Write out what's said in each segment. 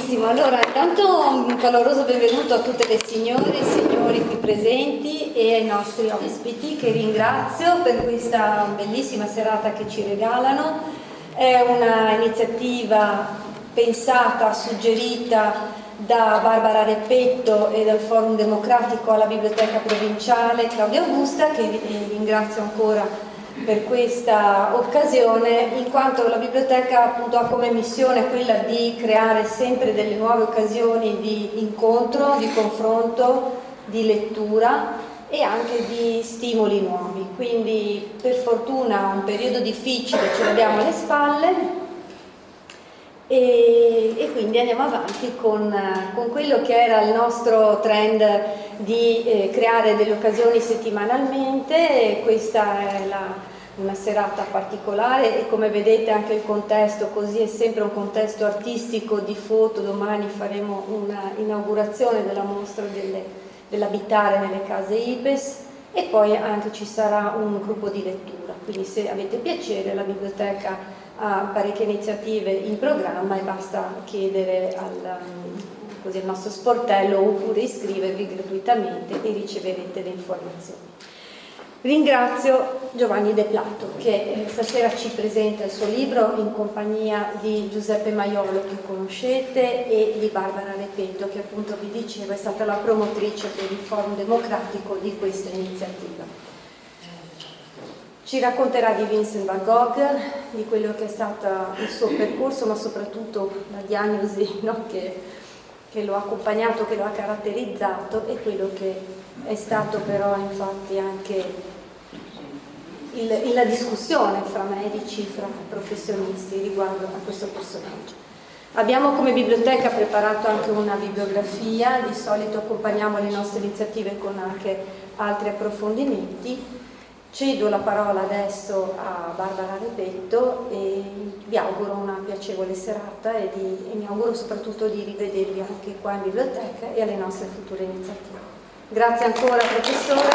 Benissimo, allora intanto un caloroso benvenuto a tutte le signore e signori qui presenti e ai nostri ospiti, che ringrazio per questa bellissima serata che ci regalano. È una iniziativa pensata, suggerita da Barbara Repetto e dal Forum Democratico alla Biblioteca Provinciale Claudia Augusta, che ringrazio ancora per questa occasione, in quanto la biblioteca appunto ha come missione quella di creare sempre delle nuove occasioni di incontro, di confronto, di lettura e anche di stimoli nuovi. Quindi per fortuna un periodo difficile ce l'abbiamo alle spalle e quindi andiamo avanti con quello che era il nostro trend di creare delle occasioni settimanalmente. Questa è una serata particolare e come vedete anche il contesto così è sempre un contesto artistico di foto. Domani faremo una inaugurazione della mostra dell'abitare nelle case IPES e poi anche ci sarà un gruppo di lettura, quindi se avete piacere la biblioteca ha parecchie iniziative in programma e basta chiedere al nostro sportello oppure iscrivervi gratuitamente e riceverete le informazioni. Ringrazio Giovanni De Plato che stasera ci presenta il suo libro in compagnia di Giuseppe Maiolo, che conoscete, e di Barbara Repetto, che appunto vi dicevo è stata la promotrice per il Forum Democratico di questa iniziativa. Ci racconterà di Vincent van Gogh, di quello che è stato il suo percorso, ma soprattutto la diagnosi, no, che lo ha accompagnato, che lo ha caratterizzato, e quello che è stato però infatti anche la discussione fra medici, fra professionisti riguardo a questo personaggio. Abbiamo come biblioteca preparato anche una bibliografia, di solito accompagniamo le nostre iniziative con anche altri approfondimenti. Cedo la parola adesso a Barbara Repetto e vi auguro una piacevole serata e mi auguro soprattutto di rivedervi anche qua in biblioteca e alle nostre future iniziative. Grazie ancora professore.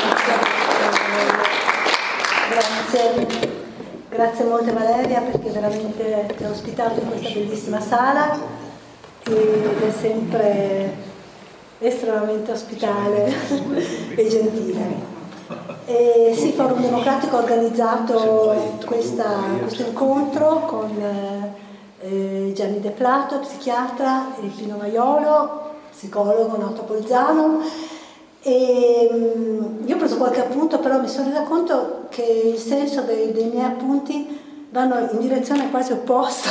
Grazie molte Valeria, perché veramente ti ho ospitato in questa bellissima sala ed è sempre estremamente ospitale e gentile. Sì, Forum Democratico ha organizzato questo incontro con Gianni De Plato, psichiatra, e Pino Maiolo, psicologo Noto Bolzano. E io ho preso qualche appunto, però mi sono resa conto che il senso dei miei appunti vanno in direzione quasi opposta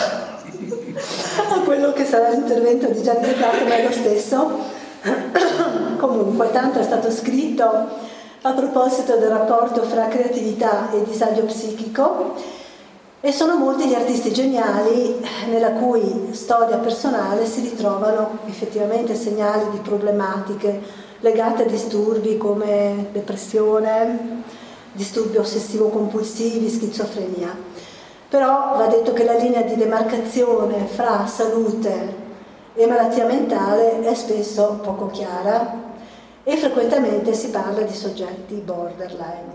a quello che sarà l'intervento di Gianni De Plato, ma è lo stesso. Comunque, tanto è stato scritto a proposito del rapporto fra creatività e disagio psichico, e sono molti gli artisti geniali nella cui storia personale si ritrovano effettivamente segnali di problematiche legate a disturbi come depressione, disturbi ossessivo-compulsivi, schizofrenia. Però va detto che la linea di demarcazione fra salute e malattia mentale è spesso poco chiara e frequentemente si parla di soggetti borderline.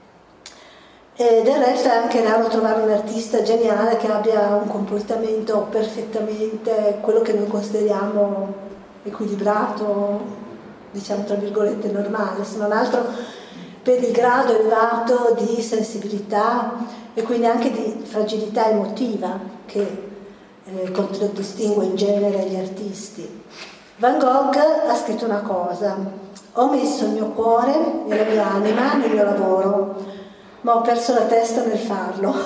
E del resto è anche raro trovare un artista geniale che abbia un comportamento perfettamente quello che noi consideriamo equilibrato, diciamo tra virgolette normale, se non altro per il grado elevato di sensibilità e quindi anche di fragilità emotiva che contraddistingue in genere gli artisti. Van Gogh ha scritto una cosa: ho messo il mio cuore e la mia anima nel mio lavoro, ma ho perso la testa nel farlo.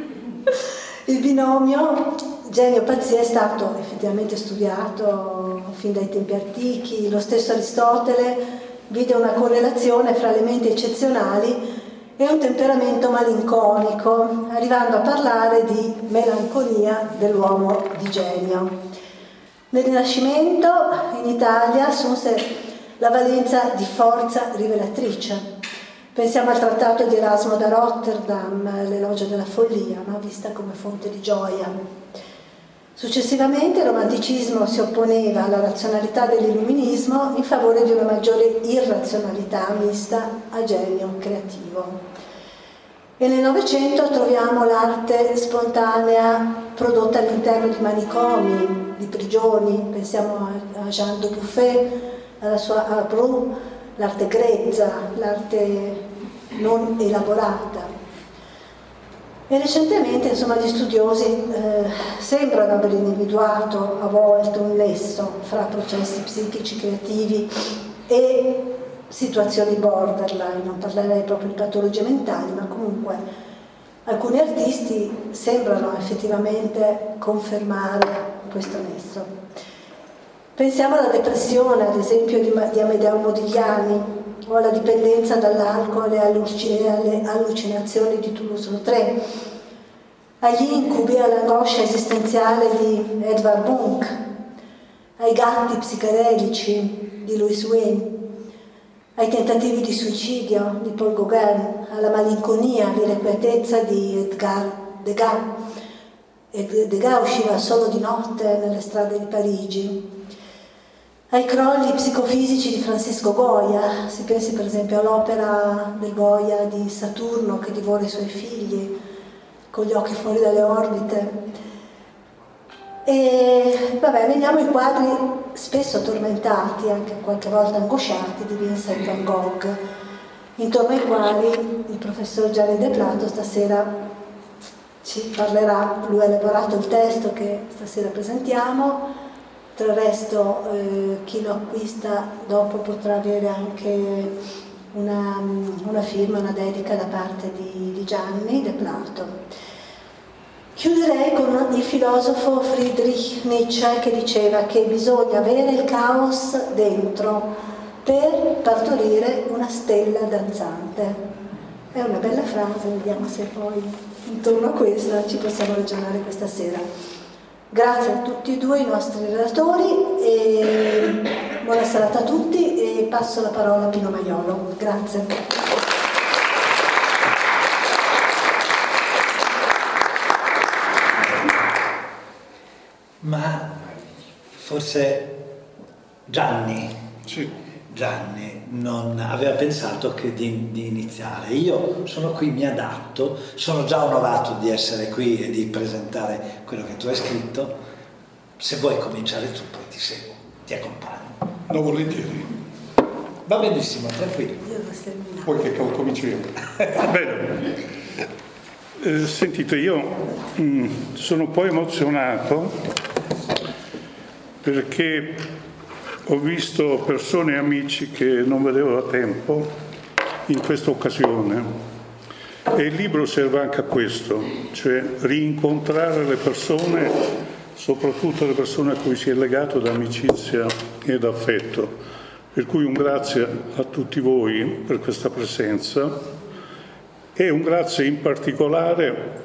Il binomio genio-pazzia è stato effettivamente studiato fin dai tempi antichi. Lo stesso Aristotele vide una correlazione fra le menti eccezionali e un temperamento malinconico, arrivando a parlare di melanconia dell'uomo di genio. Nel Rinascimento in Italia assunse la valenza di forza rivelatrice. Pensiamo al trattato di Erasmo da Rotterdam, l'elogio della follia, no? Vista come fonte di gioia. Successivamente il romanticismo si opponeva alla razionalità dell'illuminismo in favore di una maggiore irrazionalità mista a genio creativo. E nel Novecento troviamo l'arte spontanea prodotta all'interno di manicomi, di prigioni, pensiamo a Jean de Buffet, a Bru, l'arte grezza, l'arte non elaborata. E recentemente, insomma, gli studiosi sembrano aver individuato a volte un nesso fra processi psichici creativi e situazioni borderline, non parlerei proprio di patologie mentali, ma comunque alcuni artisti sembrano effettivamente confermare questo nesso. Pensiamo alla depressione, ad esempio, di Amedeo Modigliani, o alla dipendenza dall'alcol e alle allucinazioni di Toulouse-Lautrec, agli incubi e all'angoscia esistenziale di Edvard Munch, ai gatti psichedelici di Louis Wayne, ai tentativi di suicidio di Paul Gauguin, alla malinconia, all'irrequietezza di Edgar Degas. Degas usciva solo di notte nelle strade di Parigi, ai crolli psicofisici di Francisco Goya. Si pensi per esempio all'opera del Goya di Saturno che divora i suoi figli con gli occhi fuori dalle orbite. E vabbè, veniamo ai quadri spesso tormentati, anche qualche volta angosciati, di Vincent van Gogh, intorno ai quali il professor Gianni De Plato stasera ci parlerà. Lui ha elaborato il testo che stasera presentiamo. Del resto chi lo acquista dopo potrà avere anche una firma, una dedica da parte di Gianni De Plato. Chiuderei con il filosofo Friedrich Nietzsche, che diceva che bisogna avere il caos dentro per partorire una stella danzante. È una bella frase, vediamo se poi intorno a questa ci possiamo ragionare questa sera. Grazie a tutti e due i nostri relatori e buona serata a tutti, e passo la parola a Pino Maiolo. Grazie. Ma forse Gianni non aveva pensato che di iniziare. Io sono qui, mi adatto, sono già onorato di essere qui e di presentare quello che tu hai scritto. Se vuoi cominciare tu, poi ti seguo, ti accompagno. No, volentieri. Va benissimo, tranquillo. Poi che comincio io. Bene. Sentite, io sono un po' emozionato perché ho visto persone e amici che non vedevo da tempo in questa occasione, e il libro serve anche a questo, cioè rincontrare le persone, soprattutto le persone a cui si è legato da amicizia ed affetto. Per cui un grazie a tutti voi per questa presenza, e un grazie in particolare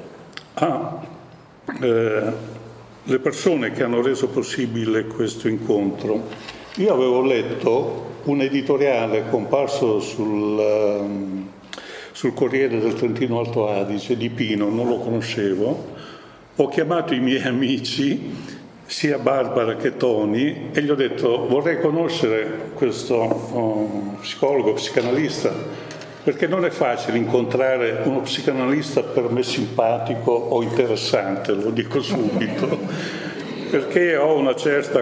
alle persone che hanno reso possibile questo incontro. Io avevo letto un editoriale comparso sul Corriere del Trentino Alto Adige di Pino, non lo conoscevo. Ho chiamato i miei amici, sia Barbara che Tony, e gli ho detto: vorrei conoscere questo psicologo, psicanalista, perché non è facile incontrare uno psicanalista per me simpatico o interessante, lo dico subito, perché ho una certa,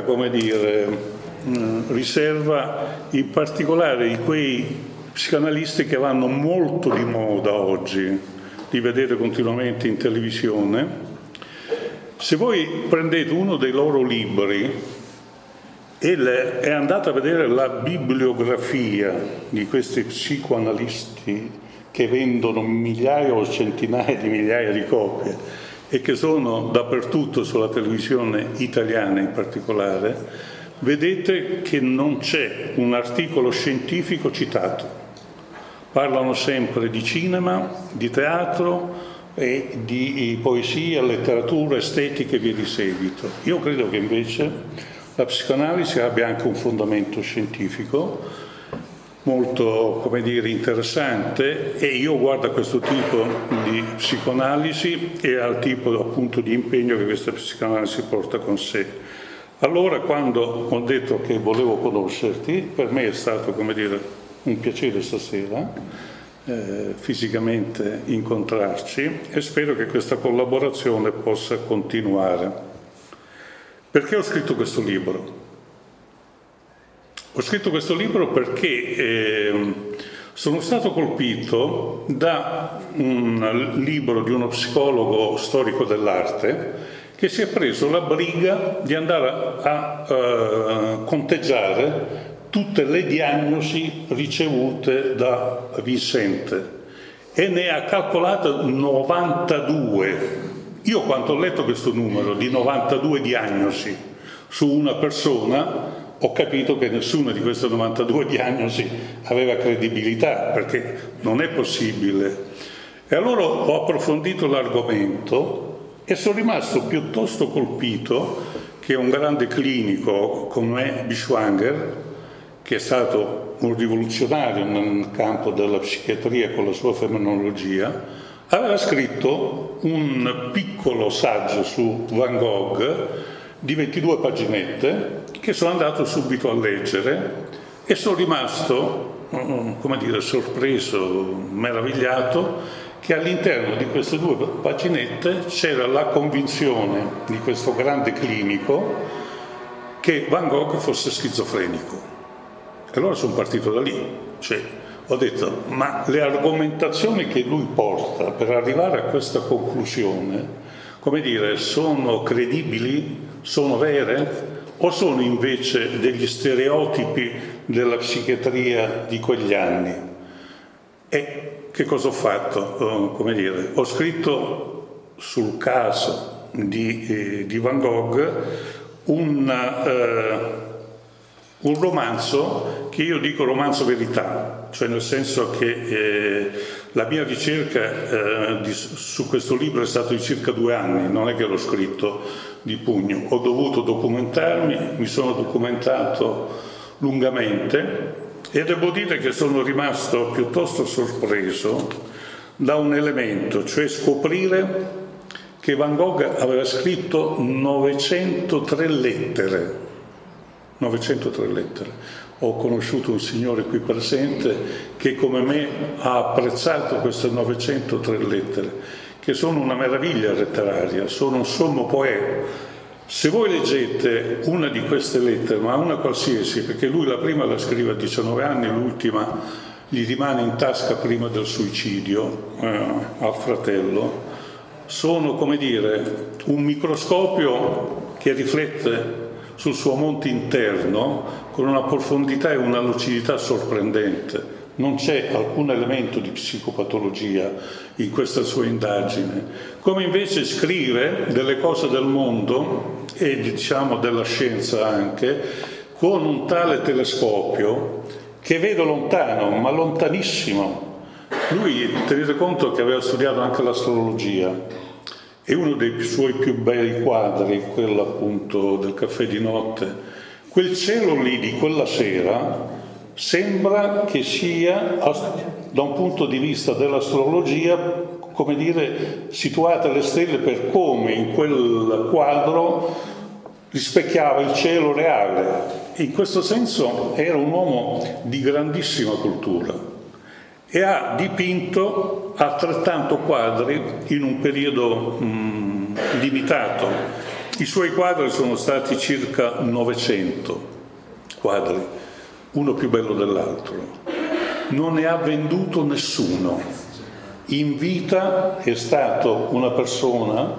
riserva, in particolare di quei psicanalisti che vanno molto di moda oggi, di vedere continuamente in televisione. Se voi prendete uno dei loro libri e andate a vedere la bibliografia di questi psicoanalisti che vendono migliaia o centinaia di migliaia di copie e che sono dappertutto sulla televisione italiana in particolare, vedete che non c'è un articolo scientifico citato. Parlano sempre di cinema, di teatro e di poesia, letteratura, estetica e via di seguito. Io credo che invece la psicoanalisi abbia anche un fondamento scientifico molto, interessante, e io guardo a questo tipo di psicoanalisi e al tipo appunto di impegno che questa psicoanalisi porta con sé. Allora, quando ho detto che volevo conoscerti, per me è stato, un piacere stasera fisicamente incontrarci, e spero che questa collaborazione possa continuare. Perché ho scritto questo libro? Ho scritto questo libro perché sono stato colpito da un libro di uno psicologo storico dell'arte che si è preso la briga di andare a conteggiare tutte le diagnosi ricevute da Vincente e ne ha calcolate 92. Io quando ho letto questo numero di 92 diagnosi su una persona ho capito che nessuna di queste 92 diagnosi aveva credibilità, perché non è possibile. E allora ho approfondito l'argomento e sono rimasto piuttosto colpito che un grande clinico come Bischwanger, che è stato un rivoluzionario nel campo della psichiatria con la sua fenomenologia, aveva scritto un piccolo saggio su Van Gogh di 22 paginette che sono andato subito a leggere e sono rimasto, sorpreso, meravigliato che all'interno di queste 2 paginette c'era la convinzione di questo grande clinico che Van Gogh fosse schizofrenico. E allora sono partito da lì, ho detto, ma le argomentazioni che lui porta per arrivare a questa conclusione, sono credibili, sono vere o sono invece degli stereotipi della psichiatria di quegli anni? E che cosa ho fatto? Ho scritto sul caso di Van Gogh un romanzo che io dico romanzo verità, cioè nel senso che la mia ricerca su questo libro è stata di circa 2 anni, non è che l'ho scritto di pugno, ho dovuto documentarmi, mi sono documentato lungamente e devo dire che sono rimasto piuttosto sorpreso da un elemento, cioè scoprire che Van Gogh aveva scritto 903 lettere. 903 lettere. Ho conosciuto un signore qui presente che come me ha apprezzato queste 903 lettere, che sono una meraviglia letteraria, sono un sommo poema. Se voi leggete una di queste lettere, ma una qualsiasi, perché lui la prima la scrive a 19 anni, l'ultima gli rimane in tasca prima del suicidio al fratello, sono un microscopio che riflette sul suo mondo interno con una profondità e una lucidità sorprendente. Non c'è alcun elemento di psicopatologia in questa sua indagine, come invece scrive delle cose del mondo e della scienza anche con un tale telescopio che vede lontano, ma lontanissimo. Lui, tenete conto che aveva studiato anche l'astrologia e uno dei suoi più bei quadri, quello appunto del caffè di notte, quel cielo lì di quella sera sembra che sia, da un punto di vista dell'astrologia, situate le stelle per come in quel quadro rispecchiava il cielo reale. In questo senso era un uomo di grandissima cultura e ha dipinto altrettanto quadri in un periodo limitato. I suoi quadri sono stati circa 900 quadri, uno più bello dell'altro. Non ne ha venduto nessuno. In vita è stato una persona,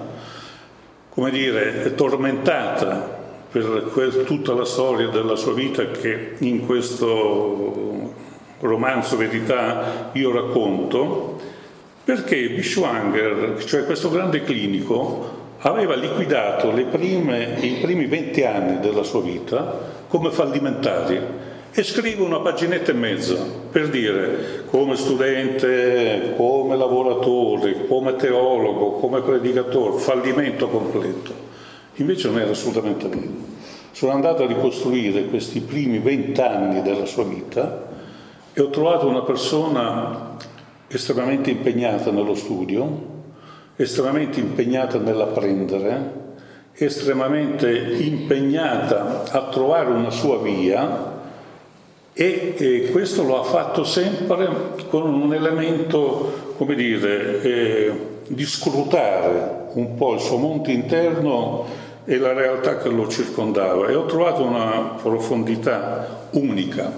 tormentata per tutta la storia della sua vita che in questo romanzo Verità io racconto, perché Bischwanger, cioè questo grande clinico, aveva liquidato i primi 20 anni della sua vita come fallimentari e scrive una paginetta e mezza per dire come studente, come lavoratore, come teologo, come predicatore, fallimento completo. Invece non era assolutamente vero. Sono andato a ricostruire questi primi 20 anni della sua vita e ho trovato una persona estremamente impegnata nello studio, estremamente impegnata nell'apprendere, estremamente impegnata a trovare una sua via e questo lo ha fatto sempre con un elemento, di scrutare un po' il suo mondo interno e la realtà che lo circondava, e ho trovato una profondità unica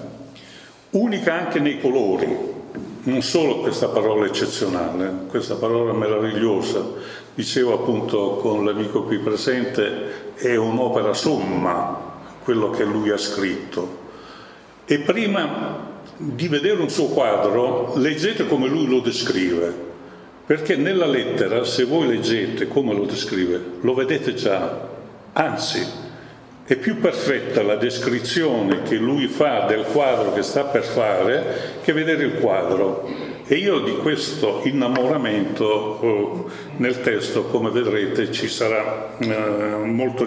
anche nei colori, non solo questa parola eccezionale, questa parola meravigliosa. Dicevo appunto con l'amico qui presente, è un'opera somma quello che lui ha scritto, e prima di vedere un suo quadro leggete come lui lo descrive, perché nella lettera, se voi leggete come lo descrive, lo vedete già, anzi è più perfetta la descrizione che lui fa del quadro che sta per fare che vedere il quadro. E io di questo innamoramento nel testo, come vedrete, ci sarà molto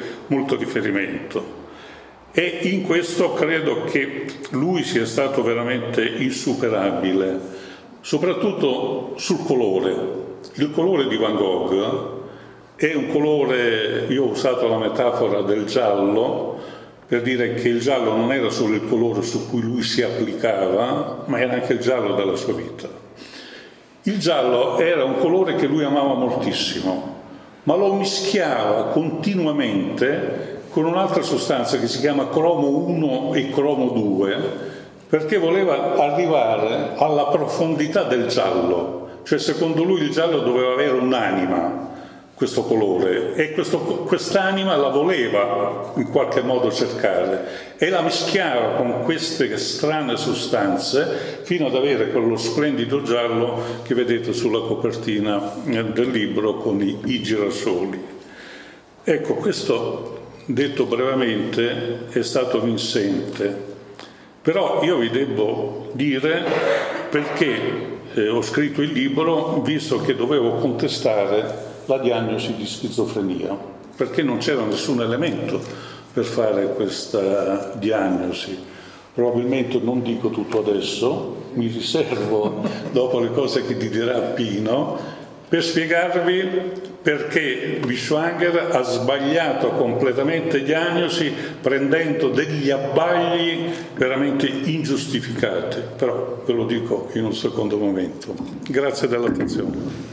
riferimento. E in questo credo che lui sia stato veramente insuperabile, soprattutto sul colore. Il colore di Van Gogh è un colore, io ho usato la metafora del giallo, per dire che il giallo non era solo il colore su cui lui si applicava, ma era anche il giallo della sua vita. Il giallo era un colore che lui amava moltissimo, ma lo mischiava continuamente con un'altra sostanza che si chiama cromo 1 e cromo 2, perché voleva arrivare alla profondità del giallo. Cioè, secondo lui il giallo doveva avere un'anima, questo colore, e quest'anima la voleva in qualche modo cercare e la mischiava con queste strane sostanze fino ad avere quello splendido giallo che vedete sulla copertina del libro con i girasoli. Ecco, questo, detto brevemente, è stato vincente, però io vi devo dire perché ho scritto il libro, visto che dovevo contestare la diagnosi di schizofrenia, perché non c'era nessun elemento per fare questa diagnosi. Probabilmente non dico tutto adesso, mi riservo dopo le cose che ti dirà Pino, per spiegarvi perché Bischwanger ha sbagliato completamente diagnosi, prendendo degli abbagli veramente ingiustificati. Però ve lo dico in un secondo momento. Grazie dell'attenzione.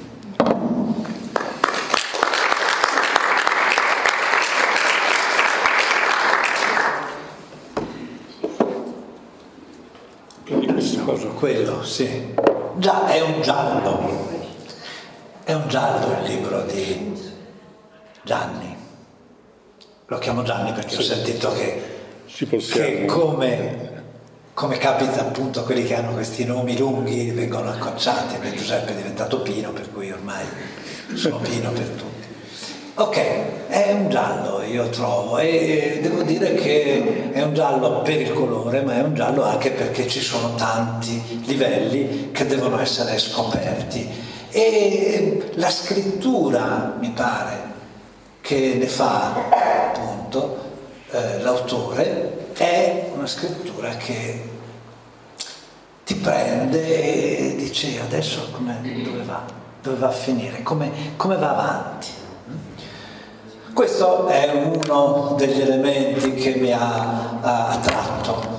Quello, sì. Già, è un giallo. È un giallo il libro di Gianni. Lo chiamo Gianni perché ho sentito che come capita appunto a quelli che hanno questi nomi lunghi vengono accorciati. Per Giuseppe è diventato Pino, per cui ormai sono Pino per tutti. Ok, è un giallo, io trovo, e devo dire che è un giallo per il colore, ma è un giallo anche perché ci sono tanti livelli che devono essere scoperti. E la scrittura, mi pare, che ne fa appunto l'autore, è una scrittura che ti prende e dice adesso dove va a finire, come va avanti. Questo è uno degli elementi che mi ha attratto.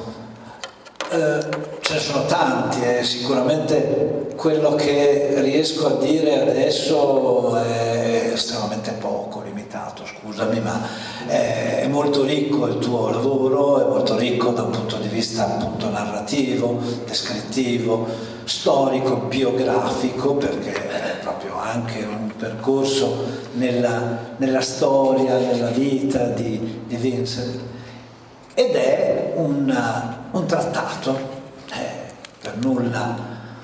Ce ne sono tanti e sicuramente quello che riesco a dire adesso è estremamente poco, limitato, scusami, ma è molto ricco il tuo lavoro, è molto ricco da un punto di vista appunto narrativo, descrittivo, storico, biografico, perché è proprio anche un percorso nella storia, nella vita di Vincent, ed è un trattato, per nulla.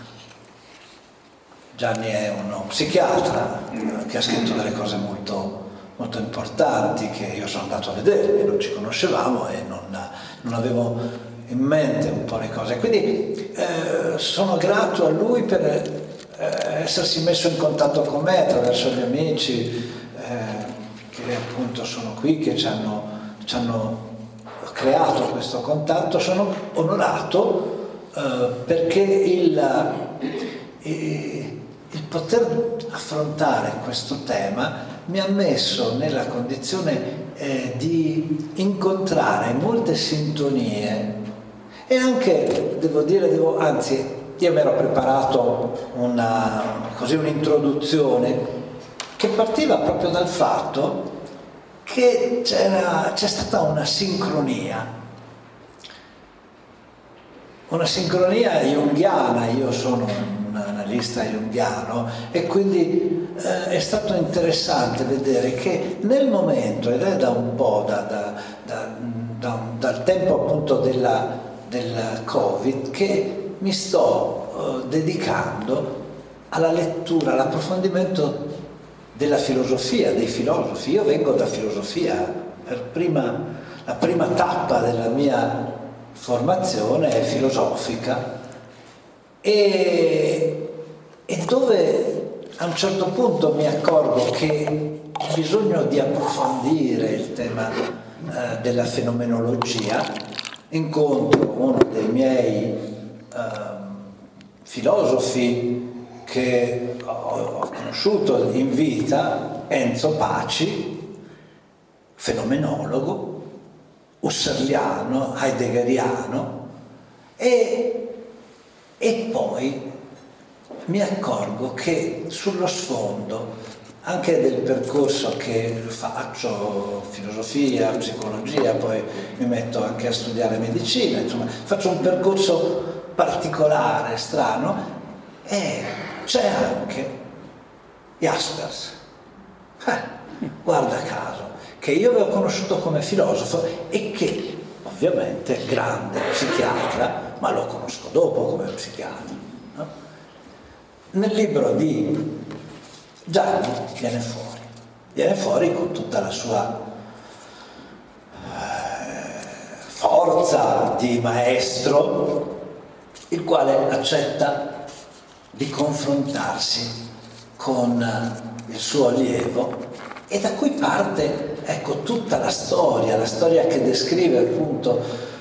Gianni è uno psichiatra che ha scritto delle cose molto, molto importanti che io sono andato a vedere, non ci conoscevamo e non avevo in mente un po' le cose, quindi sono grato a lui per essersi messo in contatto con me attraverso gli amici che appunto sono qui, che ci hanno creato questo contatto. Sono onorato perché il poter affrontare questo tema mi ha messo nella condizione di incontrare molte sintonie e anche, anzi, io mi ero preparato un'introduzione che partiva proprio dal fatto che c'è stata una sincronia junghiana. Io sono un analista junghiano e quindi è stato interessante vedere che nel momento, ed è da un po', dal tempo appunto del Covid, che mi sto dedicando alla lettura, all'approfondimento della filosofia, dei filosofi. Io vengo da filosofia, la prima tappa della mia formazione è filosofica, e dove a un certo punto mi accorgo che ho bisogno di approfondire il tema della fenomenologia. Incontro uno dei miei filosofi che ho conosciuto in vita, Enzo Paci, fenomenologo, husserliano, heideggeriano, e poi mi accorgo che sullo sfondo anche del percorso che faccio, filosofia, psicologia, poi mi metto anche a studiare medicina, insomma faccio un percorso particolare, strano, e c'è anche Jaspers, guarda caso, che io avevo conosciuto come filosofo e che ovviamente è grande psichiatra, ma lo conosco dopo come psichiatra, no? Nel libro di Gianni viene fuori con tutta la sua forza di maestro, il quale accetta di confrontarsi con il suo allievo, e da cui parte, ecco, tutta la storia che descrive appunto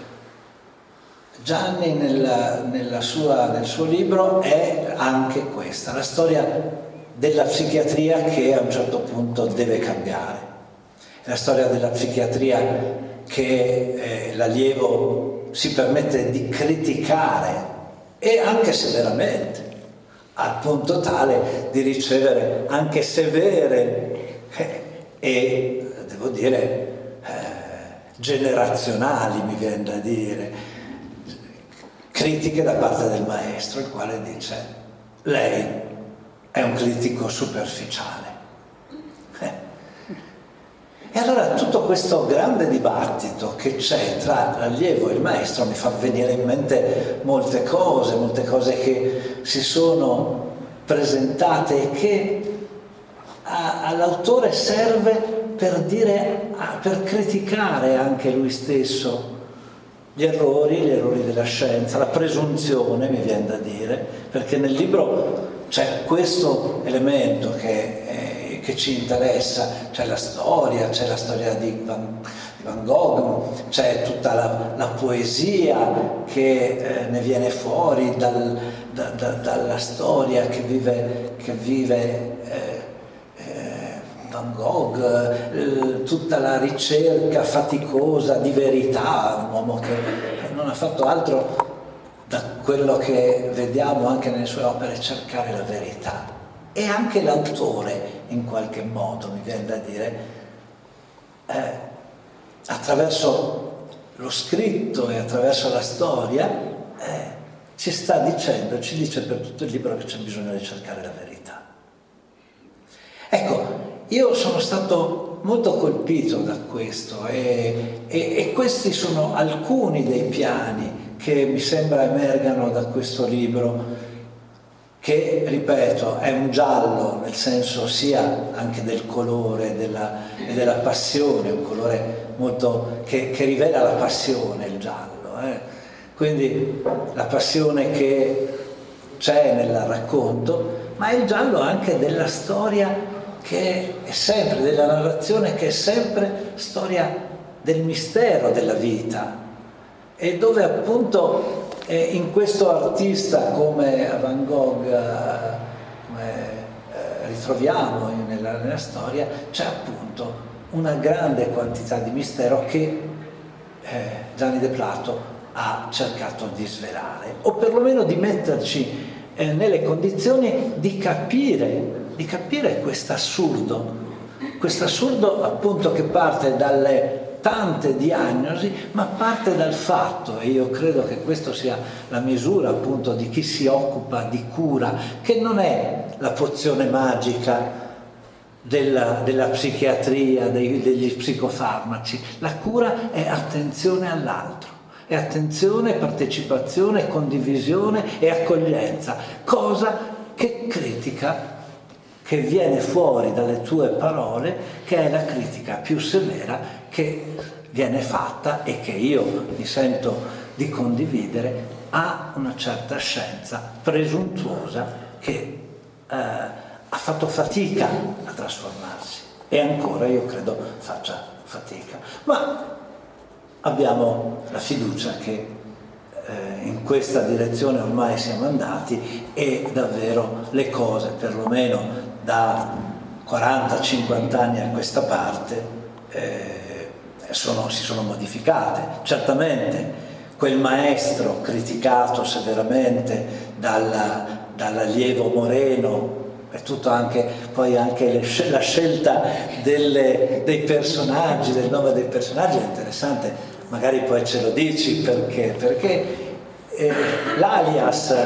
Gianni nel suo libro. È anche questa, la storia della psichiatria che a un certo punto deve cambiare. È la storia della psichiatria che l'allievo si permette di criticare, e anche severamente, al punto tale di ricevere anche severe e, devo dire, generazionali, mi viene da dire, critiche da parte del maestro, il quale dice: lei è un critico superficiale. E allora tutto questo grande dibattito che c'è tra l'allievo e il maestro mi fa venire in mente molte cose che si sono presentate e che all'autore serve per criticare anche lui stesso gli errori della scienza, la presunzione, mi viene da dire, perché nel libro c'è questo elemento che ci interessa, c'è la storia di Van Gogh, c'è tutta la poesia che ne viene fuori dalla storia che vive Van Gogh, tutta la ricerca faticosa di verità, un uomo che non ha fatto altro, da quello che vediamo anche nelle sue opere, cercare la verità. E anche l'autore, in qualche modo, mi viene da dire, attraverso lo scritto e attraverso la storia, ci dice per tutto il libro che c'è bisogno di cercare la verità. Ecco, io sono stato molto colpito da questo, e questi sono alcuni dei piani che mi sembra emergano da questo libro, che, ripeto, è un giallo nel senso sia anche del colore e della passione, un colore molto che rivela la passione, il giallo. Quindi la passione che c'è nel racconto, ma è il giallo anche della storia, che è sempre, della narrazione, che è sempre storia del mistero della vita, e dove appunto in questo artista come Van Gogh, ritroviamo nella storia, c'è appunto una grande quantità di mistero che Gianni de Plato ha cercato di svelare, o perlomeno di metterci nelle condizioni di capire questo assurdo questo assurdo appunto che parte dalle tante diagnosi, ma parte dal fatto, e io credo che questo sia la misura appunto di chi si occupa di cura, che non è la pozione magica della psichiatria, degli psicofarmaci. La cura è attenzione all'altro, è attenzione, partecipazione, condivisione e accoglienza, cosa che critica, che viene fuori dalle tue parole, che è la critica più severa che viene fatta e che io mi sento di condividere a una certa scienza presuntuosa che ha fatto fatica a trasformarsi e ancora io credo faccia fatica. Ma abbiamo la fiducia che in questa direzione ormai siamo andati e davvero le cose, perlomeno da 40-50 anni a questa parte, si sono modificate. Certamente quel maestro criticato severamente dall'allievo Moreno, è tutto anche poi anche la scelta dei personaggi, del nome dei personaggi è interessante, magari poi ce lo dici perché l'alias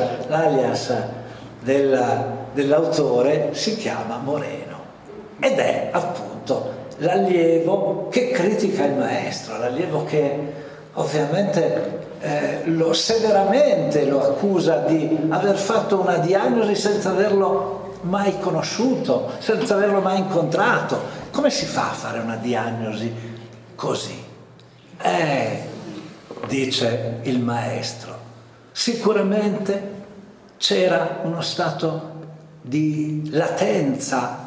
dell'autore si chiama Moreno ed è appunto l'allievo che critica il maestro, l'allievo che ovviamente severamente lo accusa di aver fatto una diagnosi senza averlo mai conosciuto, senza averlo mai incontrato. Come si fa a fare una diagnosi così? Dice il maestro, sicuramente c'era uno stato di latenza,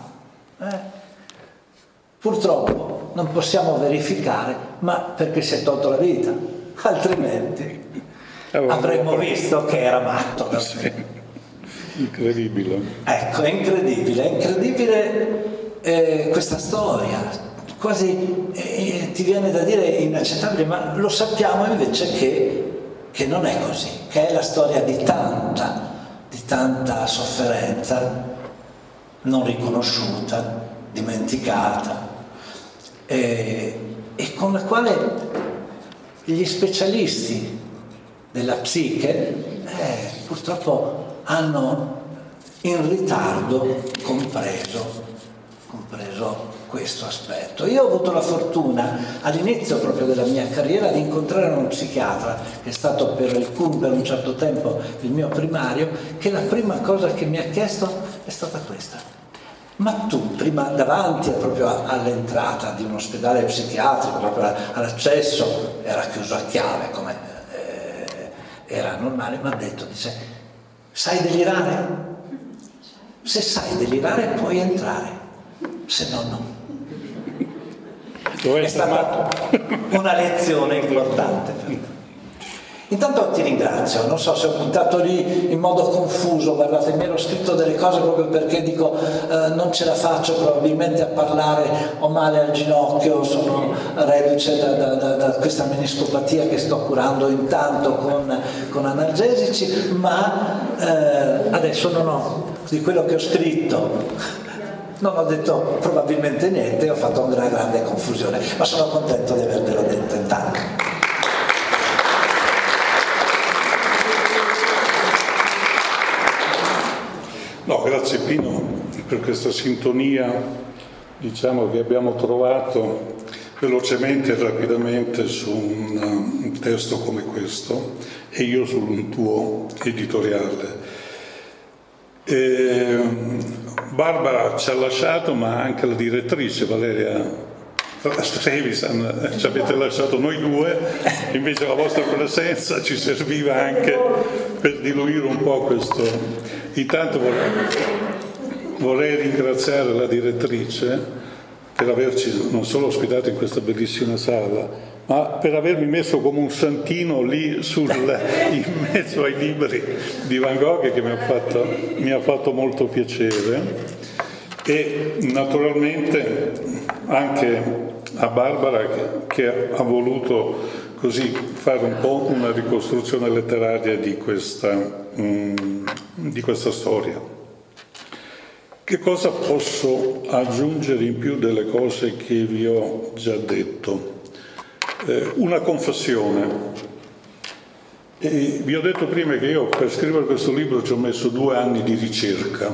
purtroppo non possiamo verificare, ma perché si è tolto la vita, altrimenti avremmo visto che era matto. Sì. Incredibile. Ecco, è incredibile questa storia, quasi ti viene da dire inaccettabile, ma lo sappiamo invece che non è così, che è la storia di tanta sofferenza non riconosciuta, dimenticata, e con la quale gli specialisti della psiche purtroppo hanno in ritardo compreso questo aspetto. Io ho avuto la fortuna all'inizio proprio della mia carriera di incontrare uno psichiatra che è stato per un certo tempo il mio primario, che la prima cosa che mi ha chiesto è stata questa: ma tu prima, davanti proprio all'entrata di un ospedale psichiatrico, proprio all'accesso, era chiuso a chiave come era normale, mi ha detto, dice, sai delirare? Se sai delirare puoi entrare, se no no. È stata una lezione importante per me. Intanto ti ringrazio, non so se ho puntato lì in modo confuso, guardate, mi ero scritto delle cose proprio perché dico non ce la faccio probabilmente a parlare, ho male al ginocchio, sono reduce da questa meniscopatia che sto curando intanto con analgesici, ma adesso non ho, di quello che ho scritto, non ho detto probabilmente niente, ho fatto una grande confusione, ma sono contento di avertelo detto intanto. No, grazie Pino per questa sintonia, diciamo, che abbiamo trovato velocemente e rapidamente su un testo come questo e io su un tuo editoriale. Barbara ci ha lasciato, ma anche la direttrice Valeria Trevisan ci avete lasciato noi due, invece la vostra presenza ci serviva anche per diluire un po' questo. Intanto vorrei ringraziare la direttrice per averci non solo ospitato in questa bellissima sala, ma per avermi messo come un santino lì in mezzo ai libri di Van Gogh, che mi ha fatto molto piacere, e naturalmente anche a Barbara che ha voluto così fare un po' una ricostruzione letteraria di questa storia. Che cosa posso aggiungere in più delle cose che vi ho già detto? Una confessione. E vi ho detto prima che io per scrivere questo libro ci ho messo 2 anni di ricerca.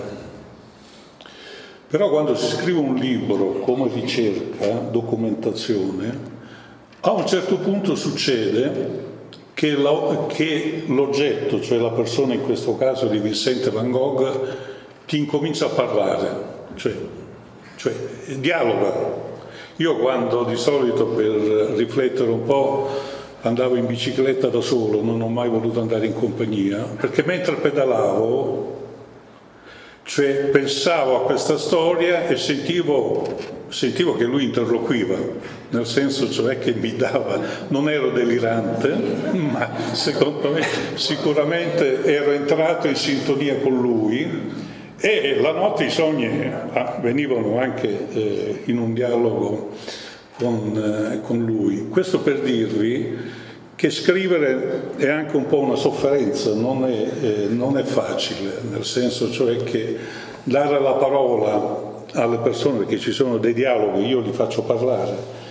Però quando si scrive un libro come ricerca, documentazione, a un certo punto succede che l'oggetto, cioè la persona in questo caso di Vincente Van Gogh, ti incomincia a parlare, cioè dialoga. Io quando di solito per riflettere un po' andavo in bicicletta da solo, non ho mai voluto andare in compagnia, perché mentre pedalavo, cioè pensavo a questa storia e sentivo che lui interloquiva, nel senso cioè che mi dava, non ero delirante, ma secondo me sicuramente ero entrato in sintonia con lui. E la notte i sogni venivano anche in un dialogo con lui. Questo per dirvi che scrivere è anche un po' una sofferenza, non è facile, nel senso cioè che dare la parola alle persone, perché ci sono dei dialoghi, io li faccio parlare,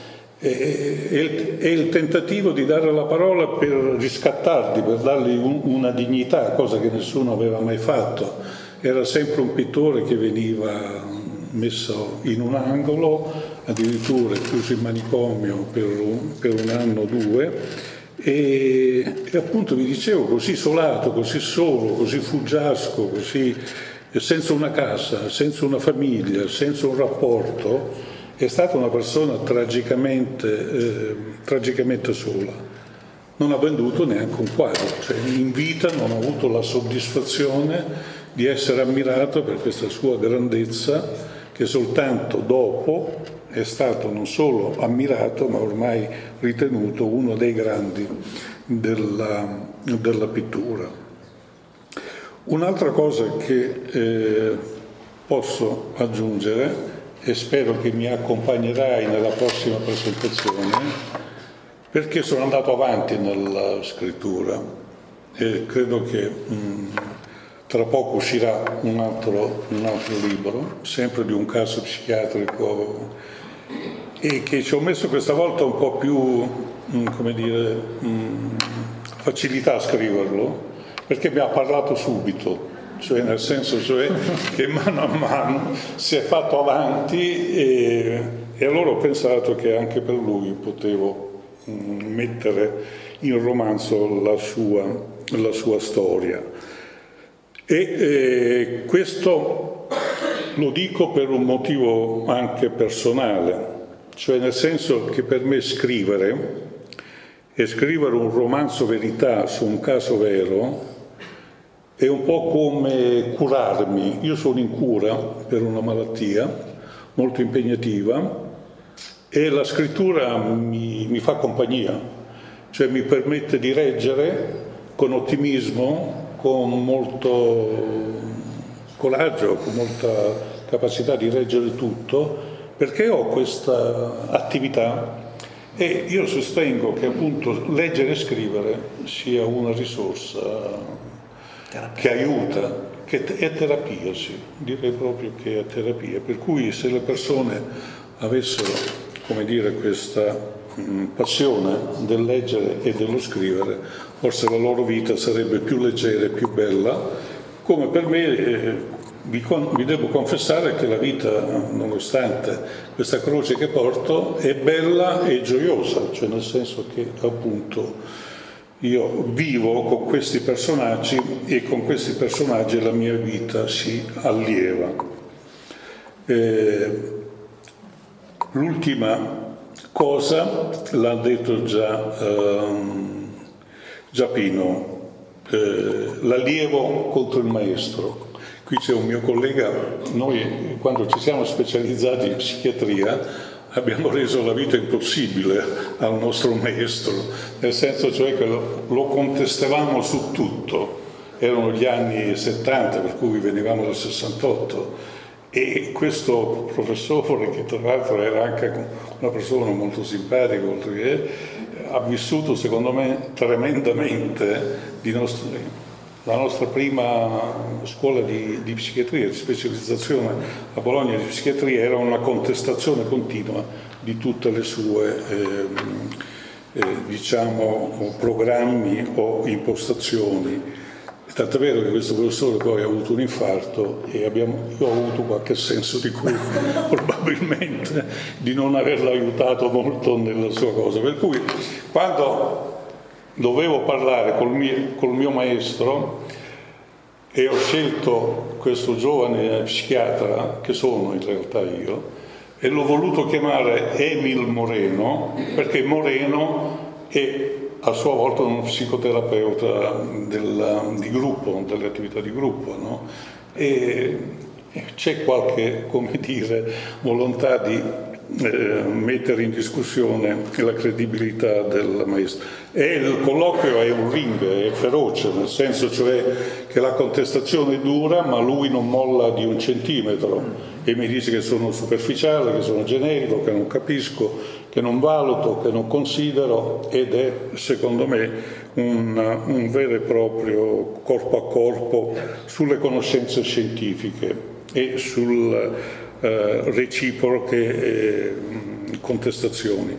è il tentativo di dare la parola per riscattarli, per dargli una dignità, cosa che nessuno aveva mai fatto. Era sempre un pittore che veniva messo in un angolo, addirittura chiuso in manicomio per un anno o 2, e appunto vi dicevo, così isolato, così solo, così fuggiasco, così senza una casa, senza una famiglia, senza un rapporto, è stata una persona tragicamente sola. Non ha venduto neanche un quadro, cioè in vita non ha avuto la soddisfazione di essere ammirato per questa sua grandezza, che soltanto dopo è stato non solo ammirato, ma ormai ritenuto uno dei grandi della pittura. Un'altra cosa che posso aggiungere, e spero che mi accompagnerai nella prossima presentazione, perché sono andato avanti nella scrittura e credo che tra poco uscirà un altro libro, sempre di un caso psichiatrico, e che ci ho messo questa volta un po' più, facilità a scriverlo, perché mi ha parlato subito, cioè nel senso che mano a mano si è fatto avanti e allora ho pensato che anche per lui potevo mettere in romanzo la sua storia. E questo lo dico per un motivo anche personale, cioè nel senso che per me scrivere un romanzo verità su un caso vero è un po' come curarmi. Io sono in cura per una malattia molto impegnativa e la scrittura mi fa compagnia, cioè mi permette di reggere con ottimismo, con molto coraggio, con molta capacità di reggere tutto, perché ho questa attività e io sostengo che appunto leggere e scrivere sia una risorsa che aiuta, che è terapia, sì, direi proprio che è terapia, per cui se le persone avessero, questa passione del leggere e dello scrivere, forse la loro vita sarebbe più leggera e più bella, come per me vi devo confessare che la vita, nonostante questa croce che porto, è bella e gioiosa, cioè nel senso che appunto io vivo con questi personaggi e con questi personaggi la mia vita si allieva. L'ultima cosa l'ha detto già Pino, l'allievo contro il maestro. Qui c'è un mio collega, noi quando ci siamo specializzati in psichiatria abbiamo reso la vita impossibile al nostro maestro, nel senso cioè che lo contestavamo su tutto. Erano gli anni 70, per cui venivamo dal 68, e questo professore, che tra l'altro era anche una persona molto simpatica, oltre che ha vissuto secondo me tremendamente la nostra prima scuola di psichiatria, di specializzazione a Bologna di psichiatria, era una contestazione continua di tutte le sue diciamo programmi o impostazioni. Tant'è vero che questo professore poi ha avuto un infarto e io ho avuto qualche senso di colpa probabilmente di non averlo aiutato molto nella sua cosa. Per cui quando dovevo parlare col mio maestro e ho scelto questo giovane psichiatra, che sono in realtà io, e l'ho voluto chiamare Emil Moreno, perché Moreno è a sua volta uno psicoterapeuta di gruppo, delle attività di gruppo, no? E c'è qualche, come dire, volontà di mettere in discussione la credibilità del maestro. E il colloquio è un ring, è feroce, nel senso cioè che la contestazione è dura, ma lui non molla di 1 centimetro e mi dice che sono superficiale, che sono generico, che non capisco, che non valuto, che non considero, ed è secondo me un vero e proprio corpo a corpo sulle conoscenze scientifiche e sulle reciproche contestazioni.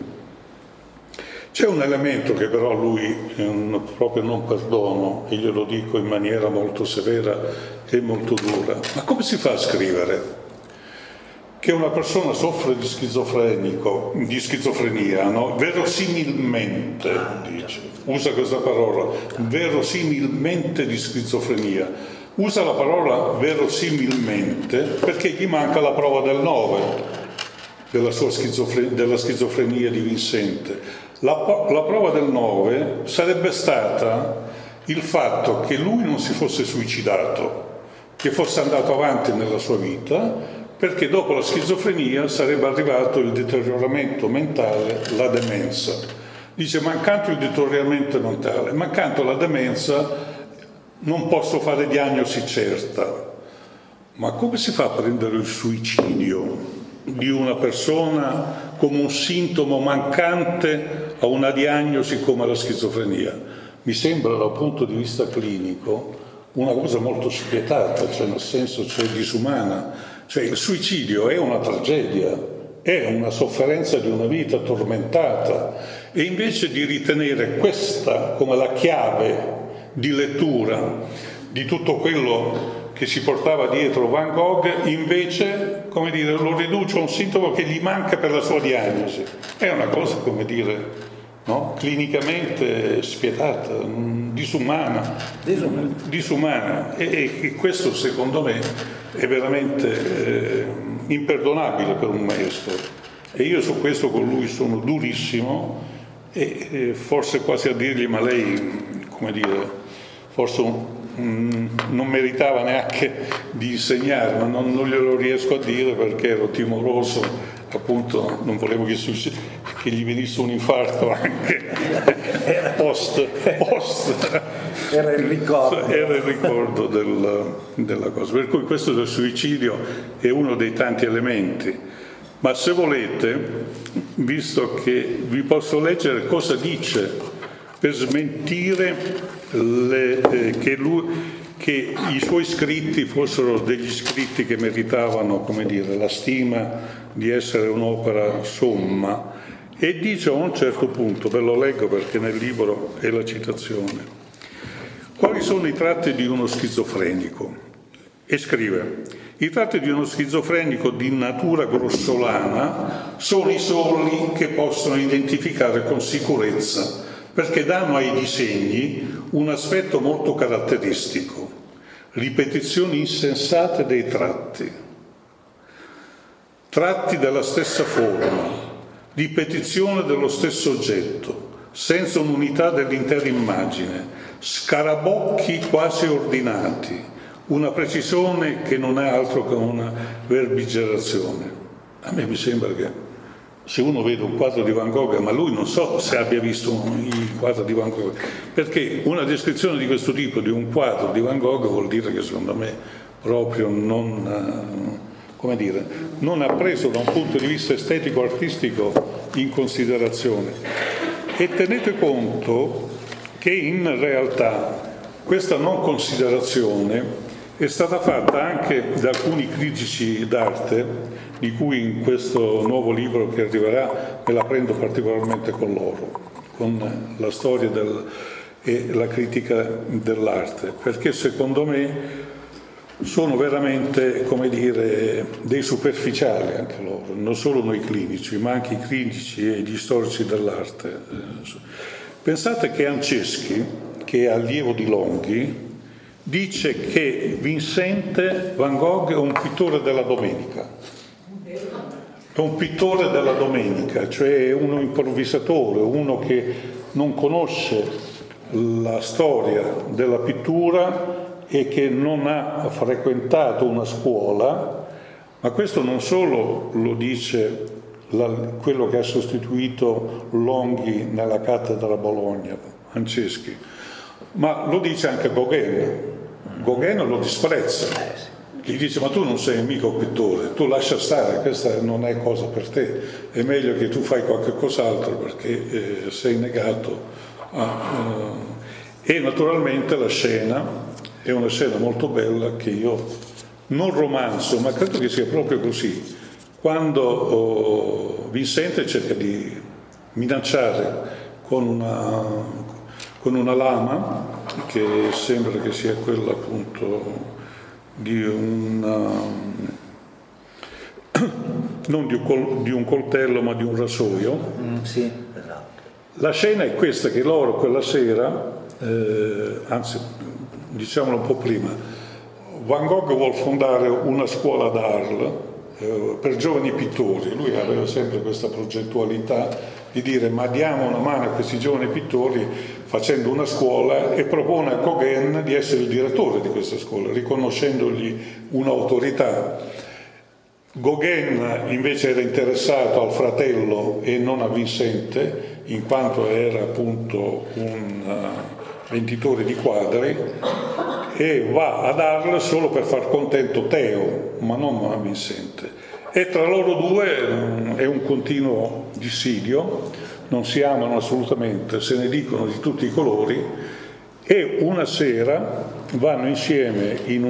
C'è un elemento che però lui proprio non perdono, e glielo dico in maniera molto severa e molto dura: ma come si fa a scrivere che una persona soffre di schizofrenia, no? Verosimilmente, dice, usa questa parola, verosimilmente di schizofrenia. Usa la parola verosimilmente perché gli manca la prova del 9 della schizofrenia di Vincente. La prova del 9 sarebbe stata il fatto che lui non si fosse suicidato, che fosse andato avanti nella sua vita, perché dopo la schizofrenia sarebbe arrivato il deterioramento mentale, la demenza. Dice: mancando il deterioramento mentale, mancando la demenza, non posso fare diagnosi certa. Ma come si fa a prendere il suicidio di una persona come un sintomo mancante a una diagnosi come la schizofrenia? Mi sembra, dal punto di vista clinico, una cosa molto spietata, cioè nel senso, cioè disumana. Cioè il suicidio è una tragedia, è una sofferenza di una vita tormentata, e invece di ritenere questa come la chiave di lettura di tutto quello che si portava dietro Van Gogh, invece, come dire, lo riduce a un sintomo che gli manca per la sua diagnosi. È una cosa, come dire, no? Clinicamente spietata, disumana. E questo, secondo me, è veramente imperdonabile per un maestro. E io su questo con lui sono durissimo, e forse quasi a dirgli: ma lei, come dire, forse non meritava neanche di insegnare, ma non glielo riesco a dire perché ero timoroso, appunto non volevo che gli venisse un infarto anche post. Era il ricordo della cosa. Per cui questo del suicidio è uno dei tanti elementi. Ma se volete, visto che vi posso leggere cosa dice per smentire che i suoi scritti fossero degli scritti che meritavano, come dire, la stima di essere un'opera somma, e dice a un certo punto, ve lo leggo perché nel libro è la citazione: quali sono i tratti di uno schizofrenico? E scrive: i tratti di uno schizofrenico di natura grossolana sono i soli che possono identificare con sicurezza, perché danno ai disegni un aspetto molto caratteristico: ripetizioni insensate dei tratti della stessa forma, ripetizione dello stesso oggetto, senza un'unità dell'intera immagine, scarabocchi quasi ordinati, una precisione che non è altro che una verbigerazione. A me mi sembra che se uno vede un quadro di Van Gogh, ma lui non so se abbia visto il quadro di Van Gogh, perché una descrizione di questo tipo di un quadro di Van Gogh vuol dire che secondo me proprio non ha preso da un punto di vista estetico-artistico in considerazione. E tenete conto che in realtà questa non considerazione è stata fatta anche da alcuni critici d'arte, di cui in questo nuovo libro che arriverà me la prendo particolarmente con loro, con la storia e la critica dell'arte, perché secondo me sono veramente, come dire, dei superficiali anche loro, non solo noi clinici, ma anche i clinici e gli storici dell'arte. Pensate che Anceschi, che è allievo di Longhi, dice che Vincente van Gogh è un pittore della domenica. È un pittore della domenica, cioè uno improvvisatore, uno che non conosce la storia della pittura e che non ha frequentato una scuola, ma questo non solo lo dice quello che ha sostituito Longhi nella cattedra a Bologna, Anceschi, ma lo dice anche Gauguin. Gauguin lo disprezza, gli dice: ma tu non sei mica un pittore, tu lascia stare, questa non è cosa per te, è meglio che tu fai qualche cos'altro perché sei negato a... E naturalmente la scena è una scena molto bella che io non romanzo, ma credo che sia proprio così. Quando Vincente cerca di minacciare con una lama, che sembra che sia quella appunto di non di un coltello ma di un rasoio. Sì, esatto. La scena è questa, che loro quella sera, anzi diciamolo un po' prima, Van Gogh vuol fondare una scuola ad Arles per giovani pittori. Lui aveva sempre questa progettualità di dire: ma diamo una mano a questi giovani pittori facendo una scuola, e propone a Gauguin di essere il direttore di questa scuola, riconoscendogli un'autorità. Gauguin invece era interessato al fratello e non a Vincente, in quanto era appunto un venditore di quadri, e va ad Arles solo per far contento Teo, ma non a Vincente. E tra loro due è un continuo dissidio, non si amano assolutamente, se ne dicono di tutti i colori, e una sera vanno insieme in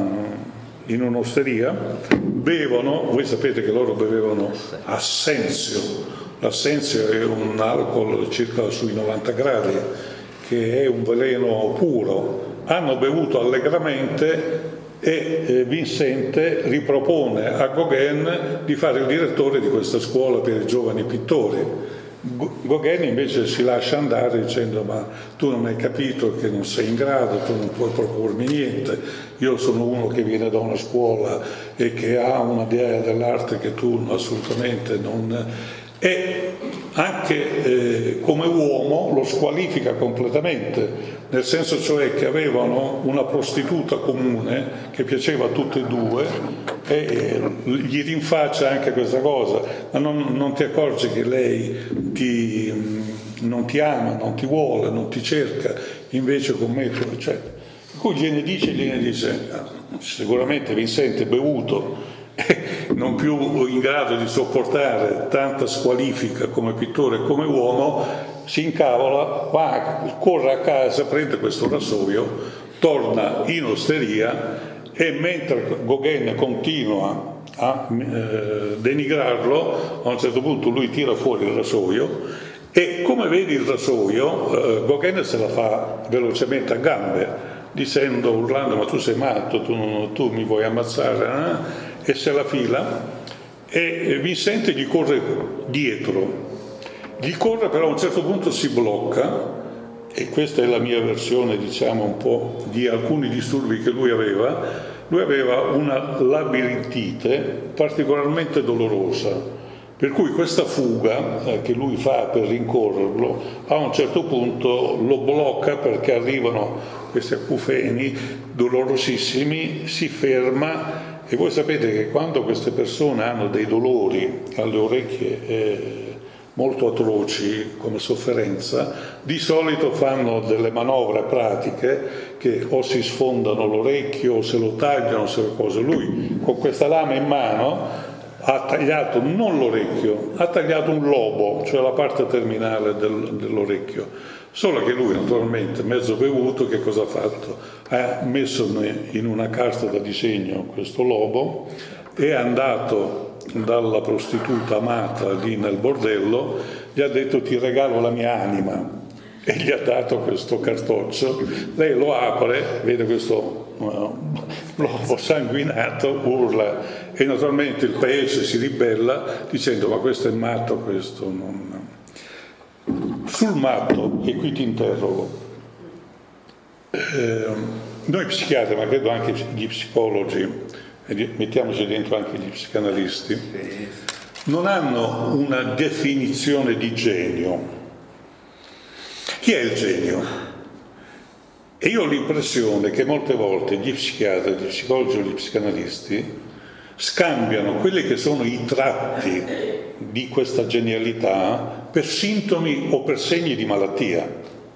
un'osteria, bevono. Voi sapete che loro bevevano Assenzio. L'Assenzio è un alcol circa sui 90 gradi, che è un veleno puro. Hanno bevuto allegramente e Vincente ripropone a Gauguin di fare il direttore di questa scuola per i giovani pittori. Gauguin invece si lascia andare dicendo: ma tu non hai capito che non sei in grado, tu non puoi propormi niente, io sono uno che viene da una scuola e che ha un'idea dell'arte che tu assolutamente non... E anche come uomo lo squalifica completamente, nel senso cioè che avevano una prostituta comune che piaceva a tutte e due, e gli rinfaccia anche questa cosa: ma non ti accorgi che lei non ti ama, non ti vuole, non ti cerca, invece con me tu, eccetera. Poi gliene dice sicuramente Vincente bevuto, non più in grado di sopportare tanta squalifica come pittore e come uomo, si incavola, corre a casa, prende questo rasoio, torna in osteria, e mentre Gauguin continua a denigrarlo, a un certo punto lui tira fuori il rasoio, e come vedi il rasoio, Gauguin se la fa velocemente a gambe, dicendo, urlando: ma tu sei matto, tu mi vuoi ammazzare, e se la fila, e Vincente gli corre dietro. Gli corre, però a un certo punto si blocca, e questa è la mia versione, diciamo, un po' di alcuni disturbi che lui aveva. Lui aveva una labirintite particolarmente dolorosa, per cui questa fuga che lui fa per rincorrerlo, a un certo punto lo blocca, perché arrivano questi acufeni dolorosissimi, si ferma. E voi sapete che quando queste persone hanno dei dolori alle orecchie molto atroci come sofferenza, di solito fanno delle manovre pratiche, che o si sfondano l'orecchio o se lo tagliano, se le cose. Lui con questa lama in mano ha tagliato non l'orecchio, ha tagliato un lobo, cioè la parte terminale dell'orecchio. Solo che lui, naturalmente, mezzo bevuto, che cosa ha fatto? Ha messo in una carta da disegno questo lobo, è andato dalla prostituta amata lì nel bordello, gli ha detto: ti regalo la mia anima, e gli ha dato questo cartoccio. Lei lo apre, vede questo lobo sanguinato, urla, e naturalmente il paese si ribella dicendo: ma questo è matto, questo non... Sul matto, e qui ti interrogo, noi psichiatri, ma credo anche gli psicologi, e mettiamoci dentro anche gli psicanalisti, non hanno una definizione di genio. Chi è il genio? E io ho l'impressione che molte volte gli psichiatri, gli psicologi o gli psicanalisti scambiano quelli che sono i tratti di questa genialità per sintomi o per segni di malattia.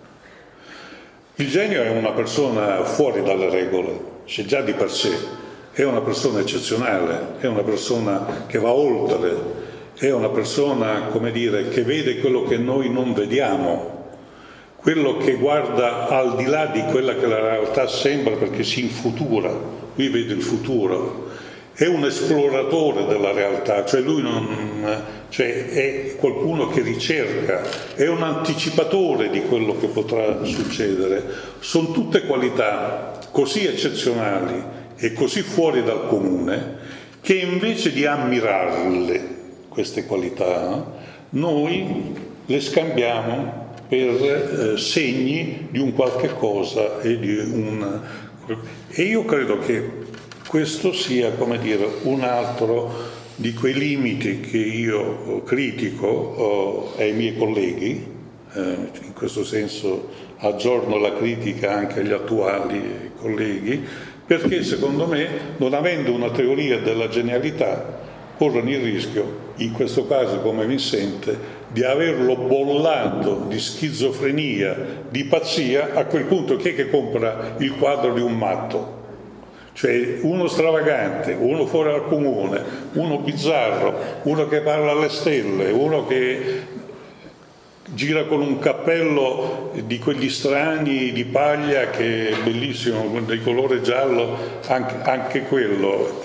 Il genio è una persona fuori dalle regole, cioè già di per sé, è una persona eccezionale, è una persona che va oltre, è una persona, come dire, che vede quello che noi non vediamo, quello che guarda al di là di quella che la realtà sembra, perché si infutura, lui vede il futuro. È un esploratore della realtà, cioè lui è qualcuno che ricerca, è un anticipatore di quello che potrà succedere. Sono tutte qualità così eccezionali e così fuori dal comune che invece di ammirarle, queste qualità, noi le scambiamo per segni di un qualche cosa e io credo che questo sia, come dire, un altro di quei limiti che io critico ai miei colleghi, in questo senso aggiorno la critica anche agli attuali colleghi, perché secondo me, non avendo una teoria della genialità, corrono il rischio, in questo caso come Vincente, di averlo bollato di schizofrenia, di pazzia, a quel punto chi è che compra il quadro di un matto? Cioè uno stravagante, uno fuori dal comune, uno bizzarro, uno che parla alle stelle, uno che gira con un cappello di quegli strani di paglia che è bellissimo, di colore giallo, anche quello,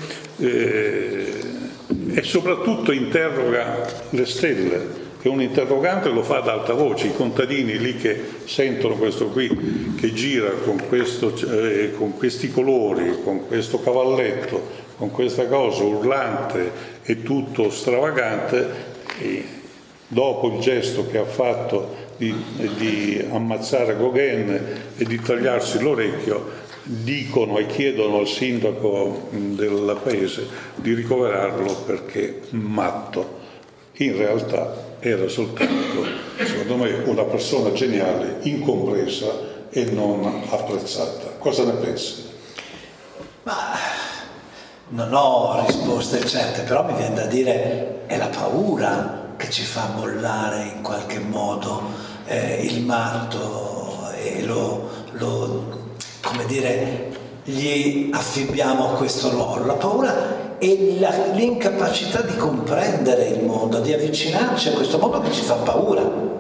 e soprattutto interroga le stelle, che un interrogante lo fa ad alta voce. I contadini lì che sentono questo qui che gira con questi colori, con questo cavalletto, con questa cosa urlante e tutto stravagante, e dopo il gesto che ha fatto di ammazzare Gauguin e di tagliarsi l'orecchio, dicono e chiedono al sindaco del paese di ricoverarlo perché matto. In realtà era soltanto, secondo me, una persona geniale, incompresa e non apprezzata. Cosa ne pensi? Ma non ho risposte certe, però mi viene da dire è la paura che ci fa bollare in qualche modo il matto e come dire, gli affibbiamo questo ruolo. La paura e l'incapacità di comprendere il mondo, di avvicinarci a questo mondo che ci fa paura.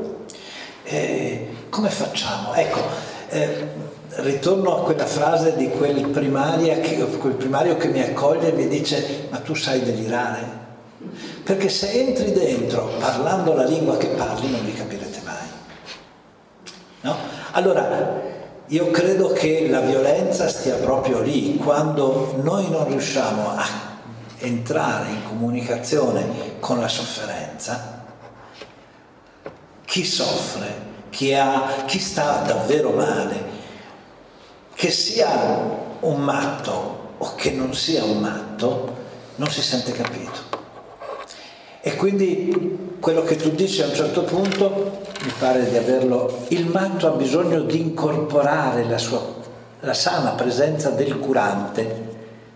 Come facciamo? Ecco, ritorno a quella frase di quel primario che mi accoglie e mi dice: ma tu sai delirare? Perché se entri dentro parlando la lingua che parli non vi capirete mai. No? Allora, io credo che la violenza stia proprio lì, quando noi non riusciamo a entrare in comunicazione con la sofferenza. Chi soffre, chi sta davvero male, che sia un matto o che non sia un matto, non si sente capito. E quindi quello che tu dici a un certo punto, mi pare di averlo, il matto ha bisogno di incorporare la sana presenza del curante,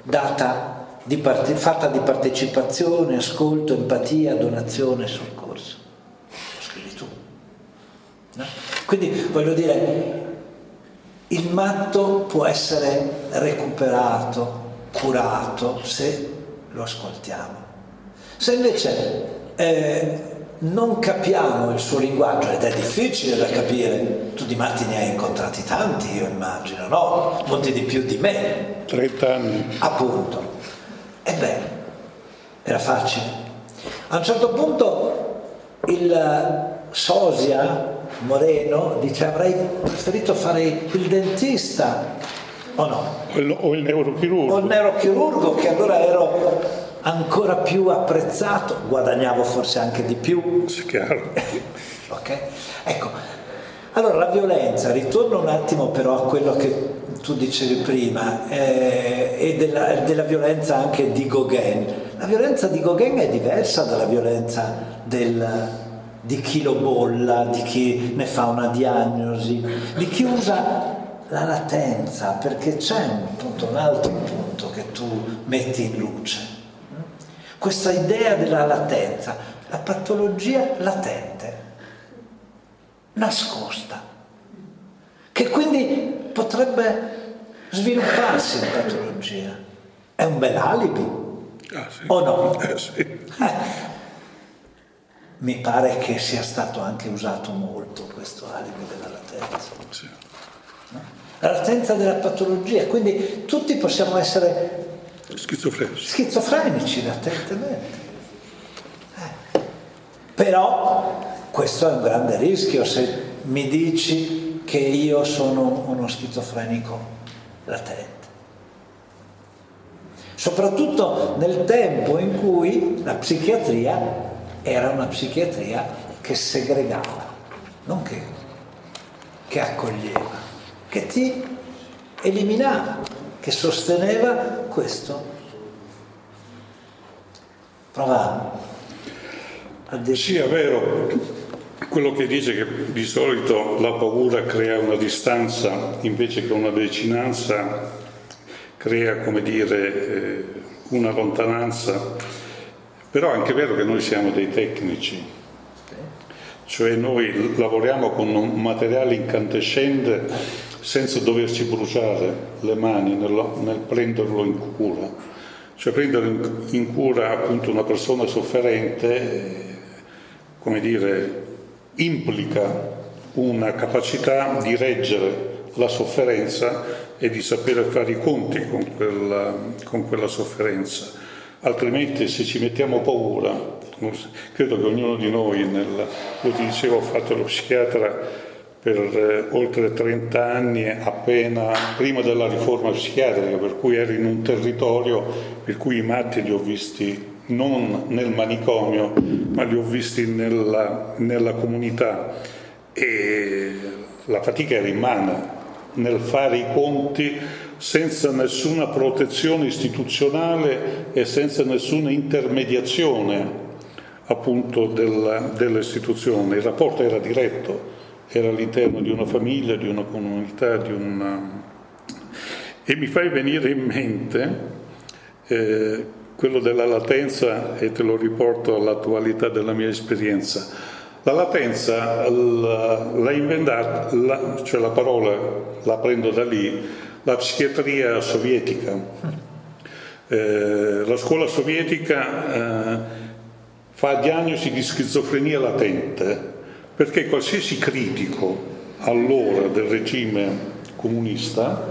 fatta di partecipazione, ascolto, empatia, donazione, soccorso. Lo scrivi tu. No? Quindi voglio dire, il matto può essere recuperato, curato, se lo ascoltiamo. Se invece non capiamo il suo linguaggio, ed è difficile da capire. Tu di matti ne hai incontrati tanti, io immagino, no? Molti di più di me. 30 anni. Appunto. Ebbene, era facile. A un certo punto il sosia Moreno dice: avrei preferito fare il dentista, o no? O il neurochirurgo. O il neurochirurgo, che allora ero ancora più apprezzato, guadagnavo forse anche di più. Sì, chiaro. Ok? Ecco, allora la violenza, ritorno un attimo però a quello che tu dicevi prima, e della violenza anche di Gauguin. La violenza di Gauguin è diversa dalla violenza di chi lo bolla, di chi ne fa una diagnosi, di chi usa la latenza, perché c'è un altro punto che tu metti in luce. Questa idea della latenza, la patologia latente, nascosta, che quindi potrebbe svilupparsi in patologia. È un bel alibi, Sì. o no? Sì. Mi pare che sia stato anche usato molto questo alibi della latenza. Sì. No? La latenza della patologia, quindi tutti possiamo essere schizofrenici latentemente. Però questo è un grande rischio se mi dici che io sono uno schizofrenico latente. Soprattutto nel tempo in cui la psichiatria era una psichiatria che segregava, non che accoglieva, che ti eliminava, che sosteneva questo. Prova a dire. Sì, è vero, quello che dice che di solito la paura crea una distanza invece che una vicinanza, crea, come dire, una lontananza. Però è anche vero che noi siamo dei tecnici, cioè noi lavoriamo con un materiale incandescente senza doverci bruciare le mani nel prenderlo in cura. Cioè prendere in cura appunto una persona sofferente, come dire, implica una capacità di reggere la sofferenza e di sapere fare i conti con quella sofferenza. Altrimenti, se ci mettiamo paura, credo che ognuno di noi, io ti dicevo, ho fatto lo psichiatra per oltre 30 anni, appena prima della riforma psichiatrica, per cui ero in un territorio per cui i matti li ho visti non nel manicomio, ma li ho visti nella comunità, e la fatica era immane nel fare i conti senza nessuna protezione istituzionale e senza nessuna intermediazione appunto dell'istituzione. Il rapporto era diretto, era all'interno di una famiglia, di una comunità, e mi fai venire in mente quello della latenza, e te lo riporto all'attualità della mia esperienza. La latenza l'ha inventata, cioè la parola la prendo da lì, la psichiatria sovietica. La scuola sovietica fa diagnosi di schizofrenia latente, perché qualsiasi critico allora del regime comunista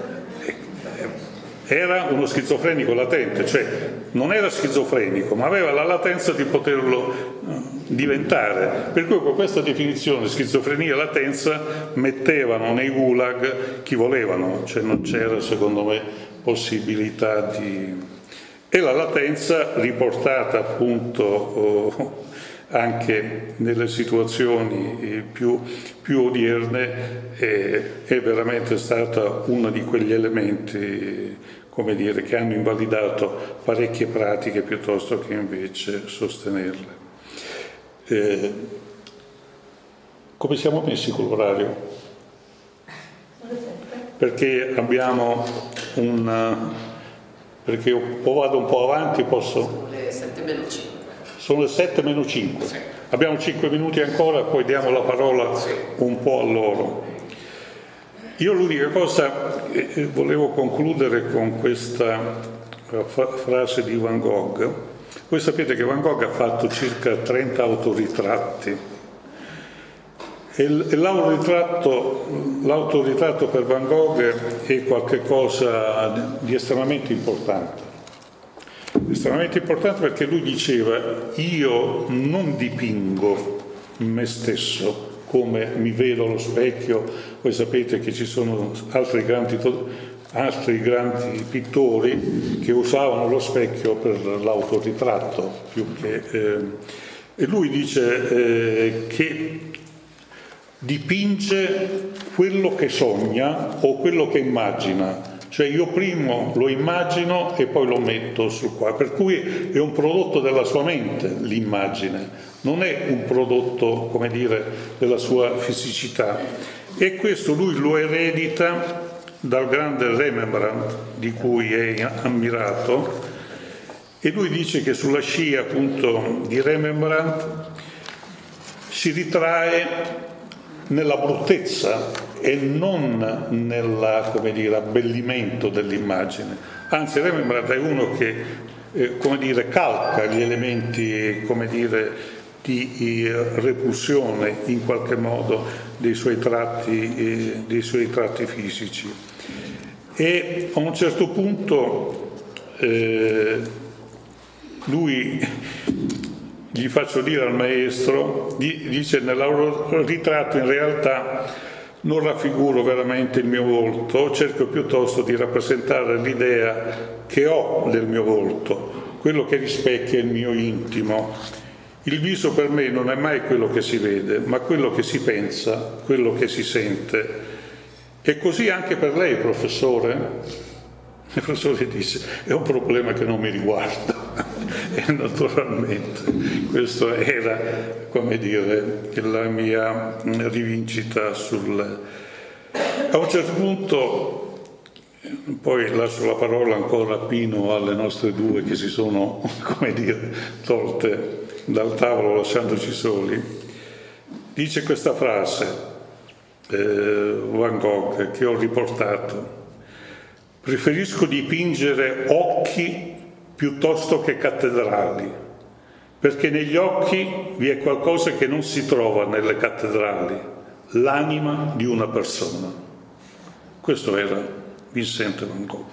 era uno schizofrenico latente, cioè non era schizofrenico, ma aveva la latenza di poterlo diventare. Per cui con questa definizione schizofrenia e latenza mettevano nei gulag chi volevano, cioè non c'era secondo me possibilità di... E la latenza riportata appunto anche nelle situazioni più odierne è veramente stata uno di quegli elementi, come dire, che hanno invalidato parecchie pratiche piuttosto che invece sostenerle. Come siamo messi con l'orario? Perché abbiamo perché o vado un po' avanti, posso? Sono le 7:05. Sono le 7:05. Sì. Abbiamo 5 minuti ancora, poi diamo la parola un po' a loro. Io l'unica cosa, volevo concludere con questa frase di Van Gogh, Voi sapete che Van Gogh ha fatto circa 30 autoritratti e l'autoritratto per Van Gogh è qualcosa di estremamente importante. Estremamente importante perché lui diceva: io non dipingo me stesso come mi vedo allo specchio. Voi sapete che ci sono altri grandi pittori che usavano lo specchio per l'autoritratto più che e lui dice che dipinge quello che sogna o quello che immagina, cioè io prima lo immagino e poi lo metto sul quadro, per cui è un prodotto della sua mente l'immagine, non è un prodotto, come dire, della sua fisicità. E questo lui lo eredita dal grande Rembrandt, di cui è ammirato, e lui dice che sulla scia appunto di Rembrandt si ritrae nella bruttezza e non nell'abbellimento dell'immagine. Anzi, Rembrandt è uno che calca gli elementi di repulsione in qualche modo dei suoi tratti fisici. E a un certo punto lui, gli faccio dire al maestro, dice: nell'autoritratto in realtà non raffiguro veramente il mio volto, cerco piuttosto di rappresentare l'idea che ho del mio volto, quello che rispecchia il mio intimo. Il viso per me non è mai quello che si vede, ma quello che si pensa, quello che si sente. E così anche per lei, professore? Il professore dice: è un problema che non mi riguarda. E naturalmente questo era, la mia rivincita A un certo punto, poi lascio la parola ancora a Pino, alle nostre due che si sono, tolte dal tavolo lasciandoci soli, dice questa frase, Van Gogh, che ho riportato: preferisco dipingere occhi piuttosto che cattedrali, perché negli occhi vi è qualcosa che non si trova nelle cattedrali, l'anima di una persona. Questo era Vincent Van Gogh.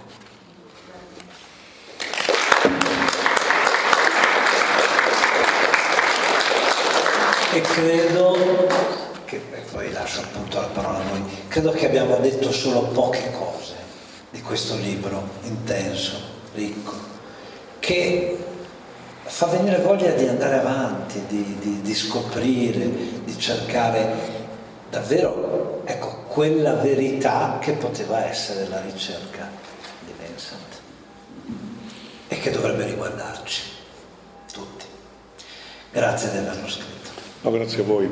E credo che, poi lascio appunto la parola a noi, credo che abbiamo detto solo poche cose di questo libro intenso, ricco, che fa venire voglia di andare avanti, di scoprire, di cercare davvero, quella verità che poteva essere la ricerca di Vincent e che dovrebbe riguardarci tutti. Grazie di averlo scritto. No, grazie a voi.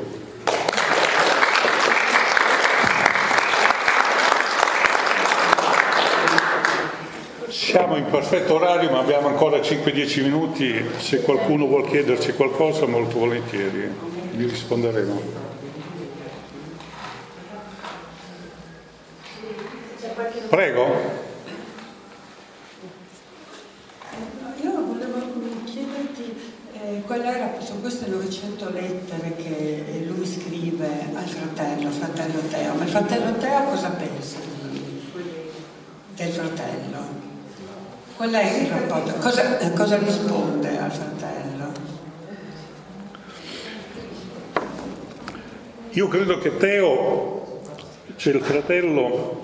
Siamo in perfetto orario, ma abbiamo ancora 5-10 minuti. Se qualcuno vuol chiederci qualcosa, molto volentieri vi risponderemo. Prego. Io volevo chiederti qual era, su queste 900 lettere che lui scrive al fratello Teo. Ma il fratello Teo cosa pensa del fratello? Qual è il rapporto? Cosa risponde al fratello? Io credo che Teo, il fratello,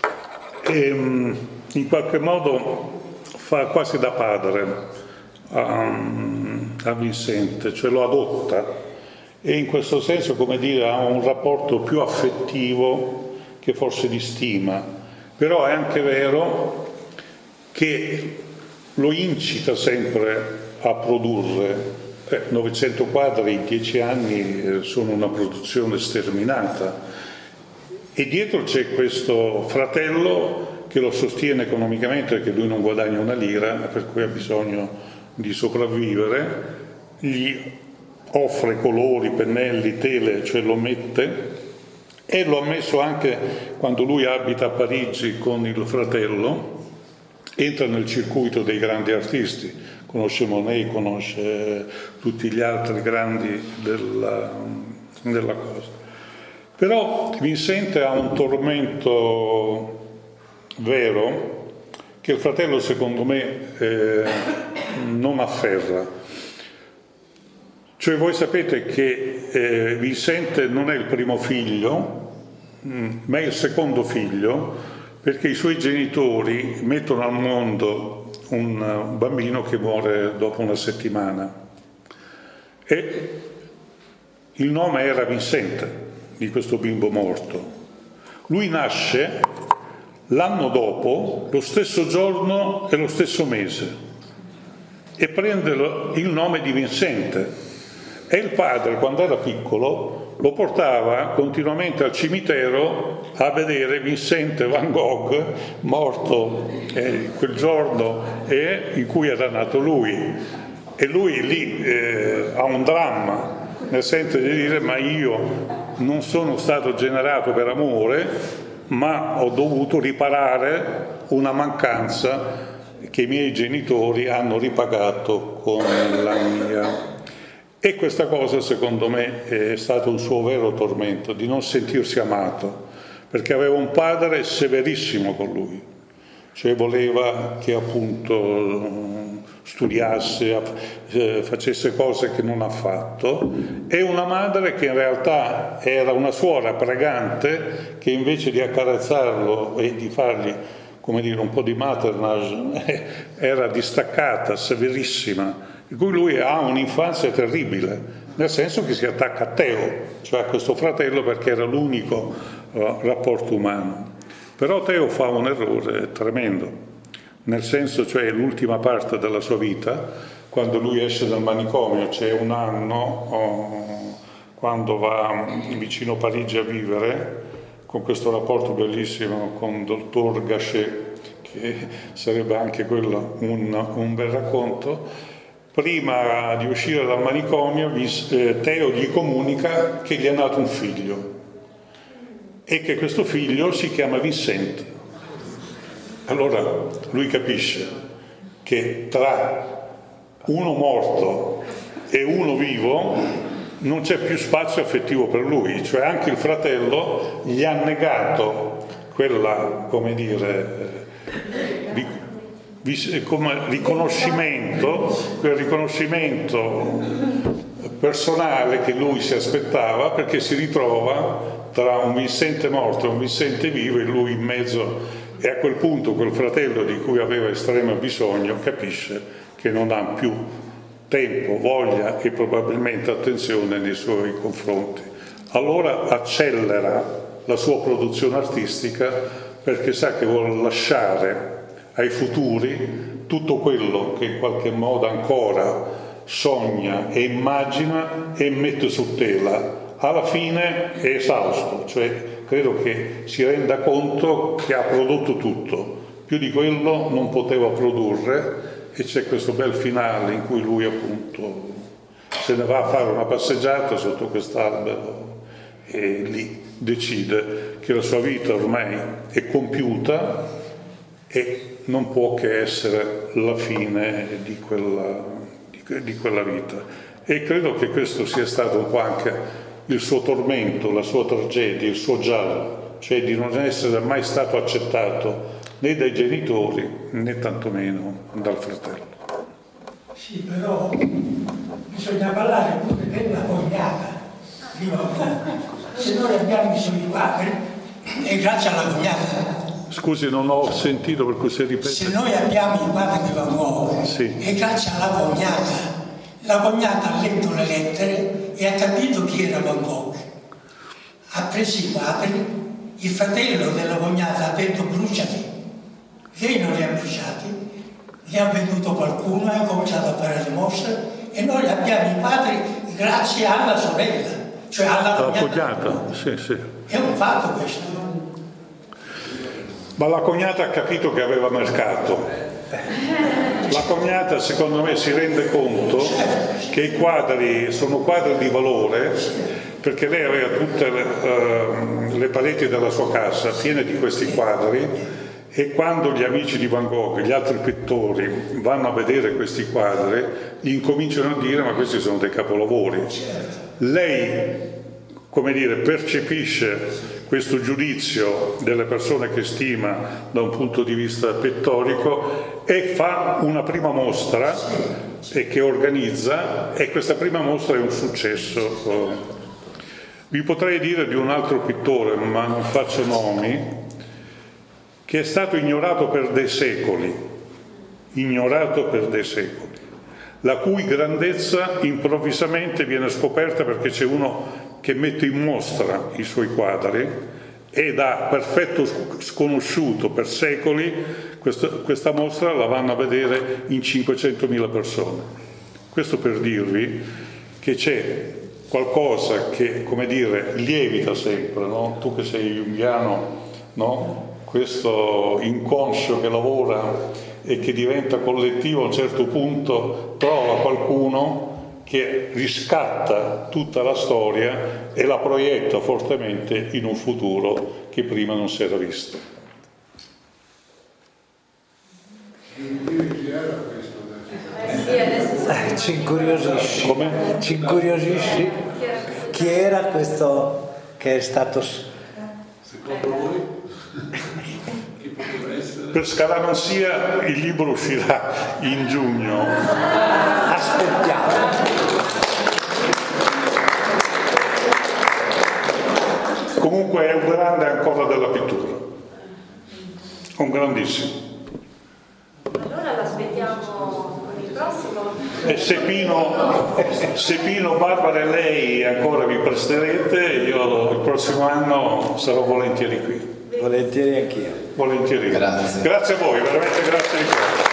in qualche modo fa quasi da padre a Vincent, cioè lo adotta e in questo senso, ha un rapporto più affettivo che forse di stima. Però è anche vero che lo incita sempre a produrre. 900 quadri in 10 anni sono una produzione sterminata e dietro c'è questo fratello che lo sostiene economicamente perché lui non guadagna una lira, per cui ha bisogno di sopravvivere, gli offre colori, pennelli, tele, cioè lo mette, e lo ha messo anche quando lui abita a Parigi con il fratello. Entra nel circuito dei grandi artisti, conosce Monet, conosce tutti gli altri grandi della cosa. Però Vincente ha un tormento vero che il fratello, secondo me, non afferra. Cioè, voi sapete che Vincente non è il primo figlio, ma è il secondo figlio, perché i suoi genitori mettono al mondo un bambino che muore dopo una settimana. E il nome era Vincente, di questo bimbo morto. Lui nasce l'anno dopo, lo stesso giorno e lo stesso mese, e prende il nome di Vincente. E il padre, quando era piccolo, lo portava continuamente al cimitero a vedere Vincente van Gogh morto quel giorno in cui era nato lui. E lui lì ha un dramma, nel senso di dire: ma io non sono stato generato per amore, ma ho dovuto riparare una mancanza che i miei genitori hanno ripagato con la mia. E questa cosa, secondo me, è stato un suo vero tormento, di non sentirsi amato, perché aveva un padre severissimo con lui, cioè voleva che appunto studiasse, facesse cose che non ha fatto, e una madre che in realtà era una suora pregante, che invece di accarezzarlo e di fargli, come dire, un po' di maternage, era distaccata, severissima, di cui lui ha un'infanzia terribile, nel senso che si attacca a Teo, cioè a questo fratello, perché era l'unico rapporto umano. Però Teo fa un errore tremendo, nel senso, cioè l'ultima parte della sua vita, quando lui esce dal manicomio, c'è un anno, quando va vicino Parigi a vivere, con questo rapporto bellissimo con il dottor Gachet, che sarebbe anche quello un bel racconto. Prima di uscire dal manicomio, Teo gli comunica che gli è nato un figlio e che questo figlio si chiama Vincente. Allora lui capisce che tra uno morto e uno vivo non c'è più spazio affettivo per lui, cioè anche il fratello gli ha negato quella, come dire, come riconoscimento, quel riconoscimento personale che lui si aspettava, perché si ritrova tra un Vincente morto e un Vincente vivo, e lui in mezzo, e a quel punto quel fratello di cui aveva estremo bisogno capisce che non ha più tempo, voglia e probabilmente attenzione nei suoi confronti. Allora accelera la sua produzione artistica, perché sa che vuole lasciare ai futuri tutto quello che in qualche modo ancora sogna e immagina e mette su tela. Alla fine è esausto, cioè credo che si renda conto che ha prodotto tutto, più di quello non poteva produrre, e c'è questo bel finale in cui lui appunto se ne va a fare una passeggiata sotto quest'albero e lì decide che la sua vita ormai è compiuta e non può che essere la fine di quella vita. E credo che questo sia stato un po' anche il suo tormento, la sua tragedia, il suo giallo, cioè di non essere mai stato accettato né dai genitori né tantomeno dal fratello. Sì, però bisogna parlare pure della cognata. Se noi abbiamo i suoi padri, è grazie alla cognata. Scusi, non ho sentito, per cui si ripete. Se noi abbiamo i padri di Van Gogh, sì, è grazie alla cognata. La cognata ha letto le lettere e ha capito chi era Van Gogh. Ha preso i quadri, il fratello della cognata ha detto bruciali. Lei non li ha bruciati, li ha venduto qualcuno, ha cominciato a fare le mostre, e noi abbiamo i quadri grazie alla sorella, cioè alla cognata. Sì, sì. È un fatto questo. Ma la cognata ha capito che aveva mercato. La cognata, secondo me, si rende conto che i quadri sono quadri di valore, perché lei aveva tutte le pareti della sua casa piene di questi quadri, E quando gli amici di Van Gogh, gli altri pittori, vanno a vedere questi quadri, gli incominciano a dire: ma questi sono dei capolavori. Lei, come dire, percepisce questo giudizio delle persone che stima da un punto di vista pittorico e fa una prima mostra e che organizza, e questa prima mostra è un successo. Vi potrei dire di un altro pittore, ma non faccio nomi, che è stato ignorato per dei secoli, la cui grandezza improvvisamente viene scoperta perché c'è uno che mette in mostra i suoi quadri, e da perfetto sconosciuto per secoli questa mostra la vanno a vedere in 500.000 persone. Questo per dirvi che c'è qualcosa che, come dire, lievita sempre, no? Tu che sei junghiano, no? Questo inconscio che lavora e che diventa collettivo, a un certo punto trova qualcuno che riscatta tutta la storia e la proietta fortemente in un futuro che prima non si era visto. Ci incuriosisci. Come? Ci incuriosisci? Chi era questo che è stato... Secondo voi? Chi poteva essere? Per Scaramanzia il libro uscirà in giugno. Aspettiamo. Comunque è un grande ancora della pittura, un grandissimo. Allora l'aspettiamo con il prossimo. E se Pino, Barbara e lei ancora vi presterete, io il prossimo anno sarò volentieri qui. Volentieri anch'io. Volentieri. Grazie. Grazie a voi, veramente grazie di cuore.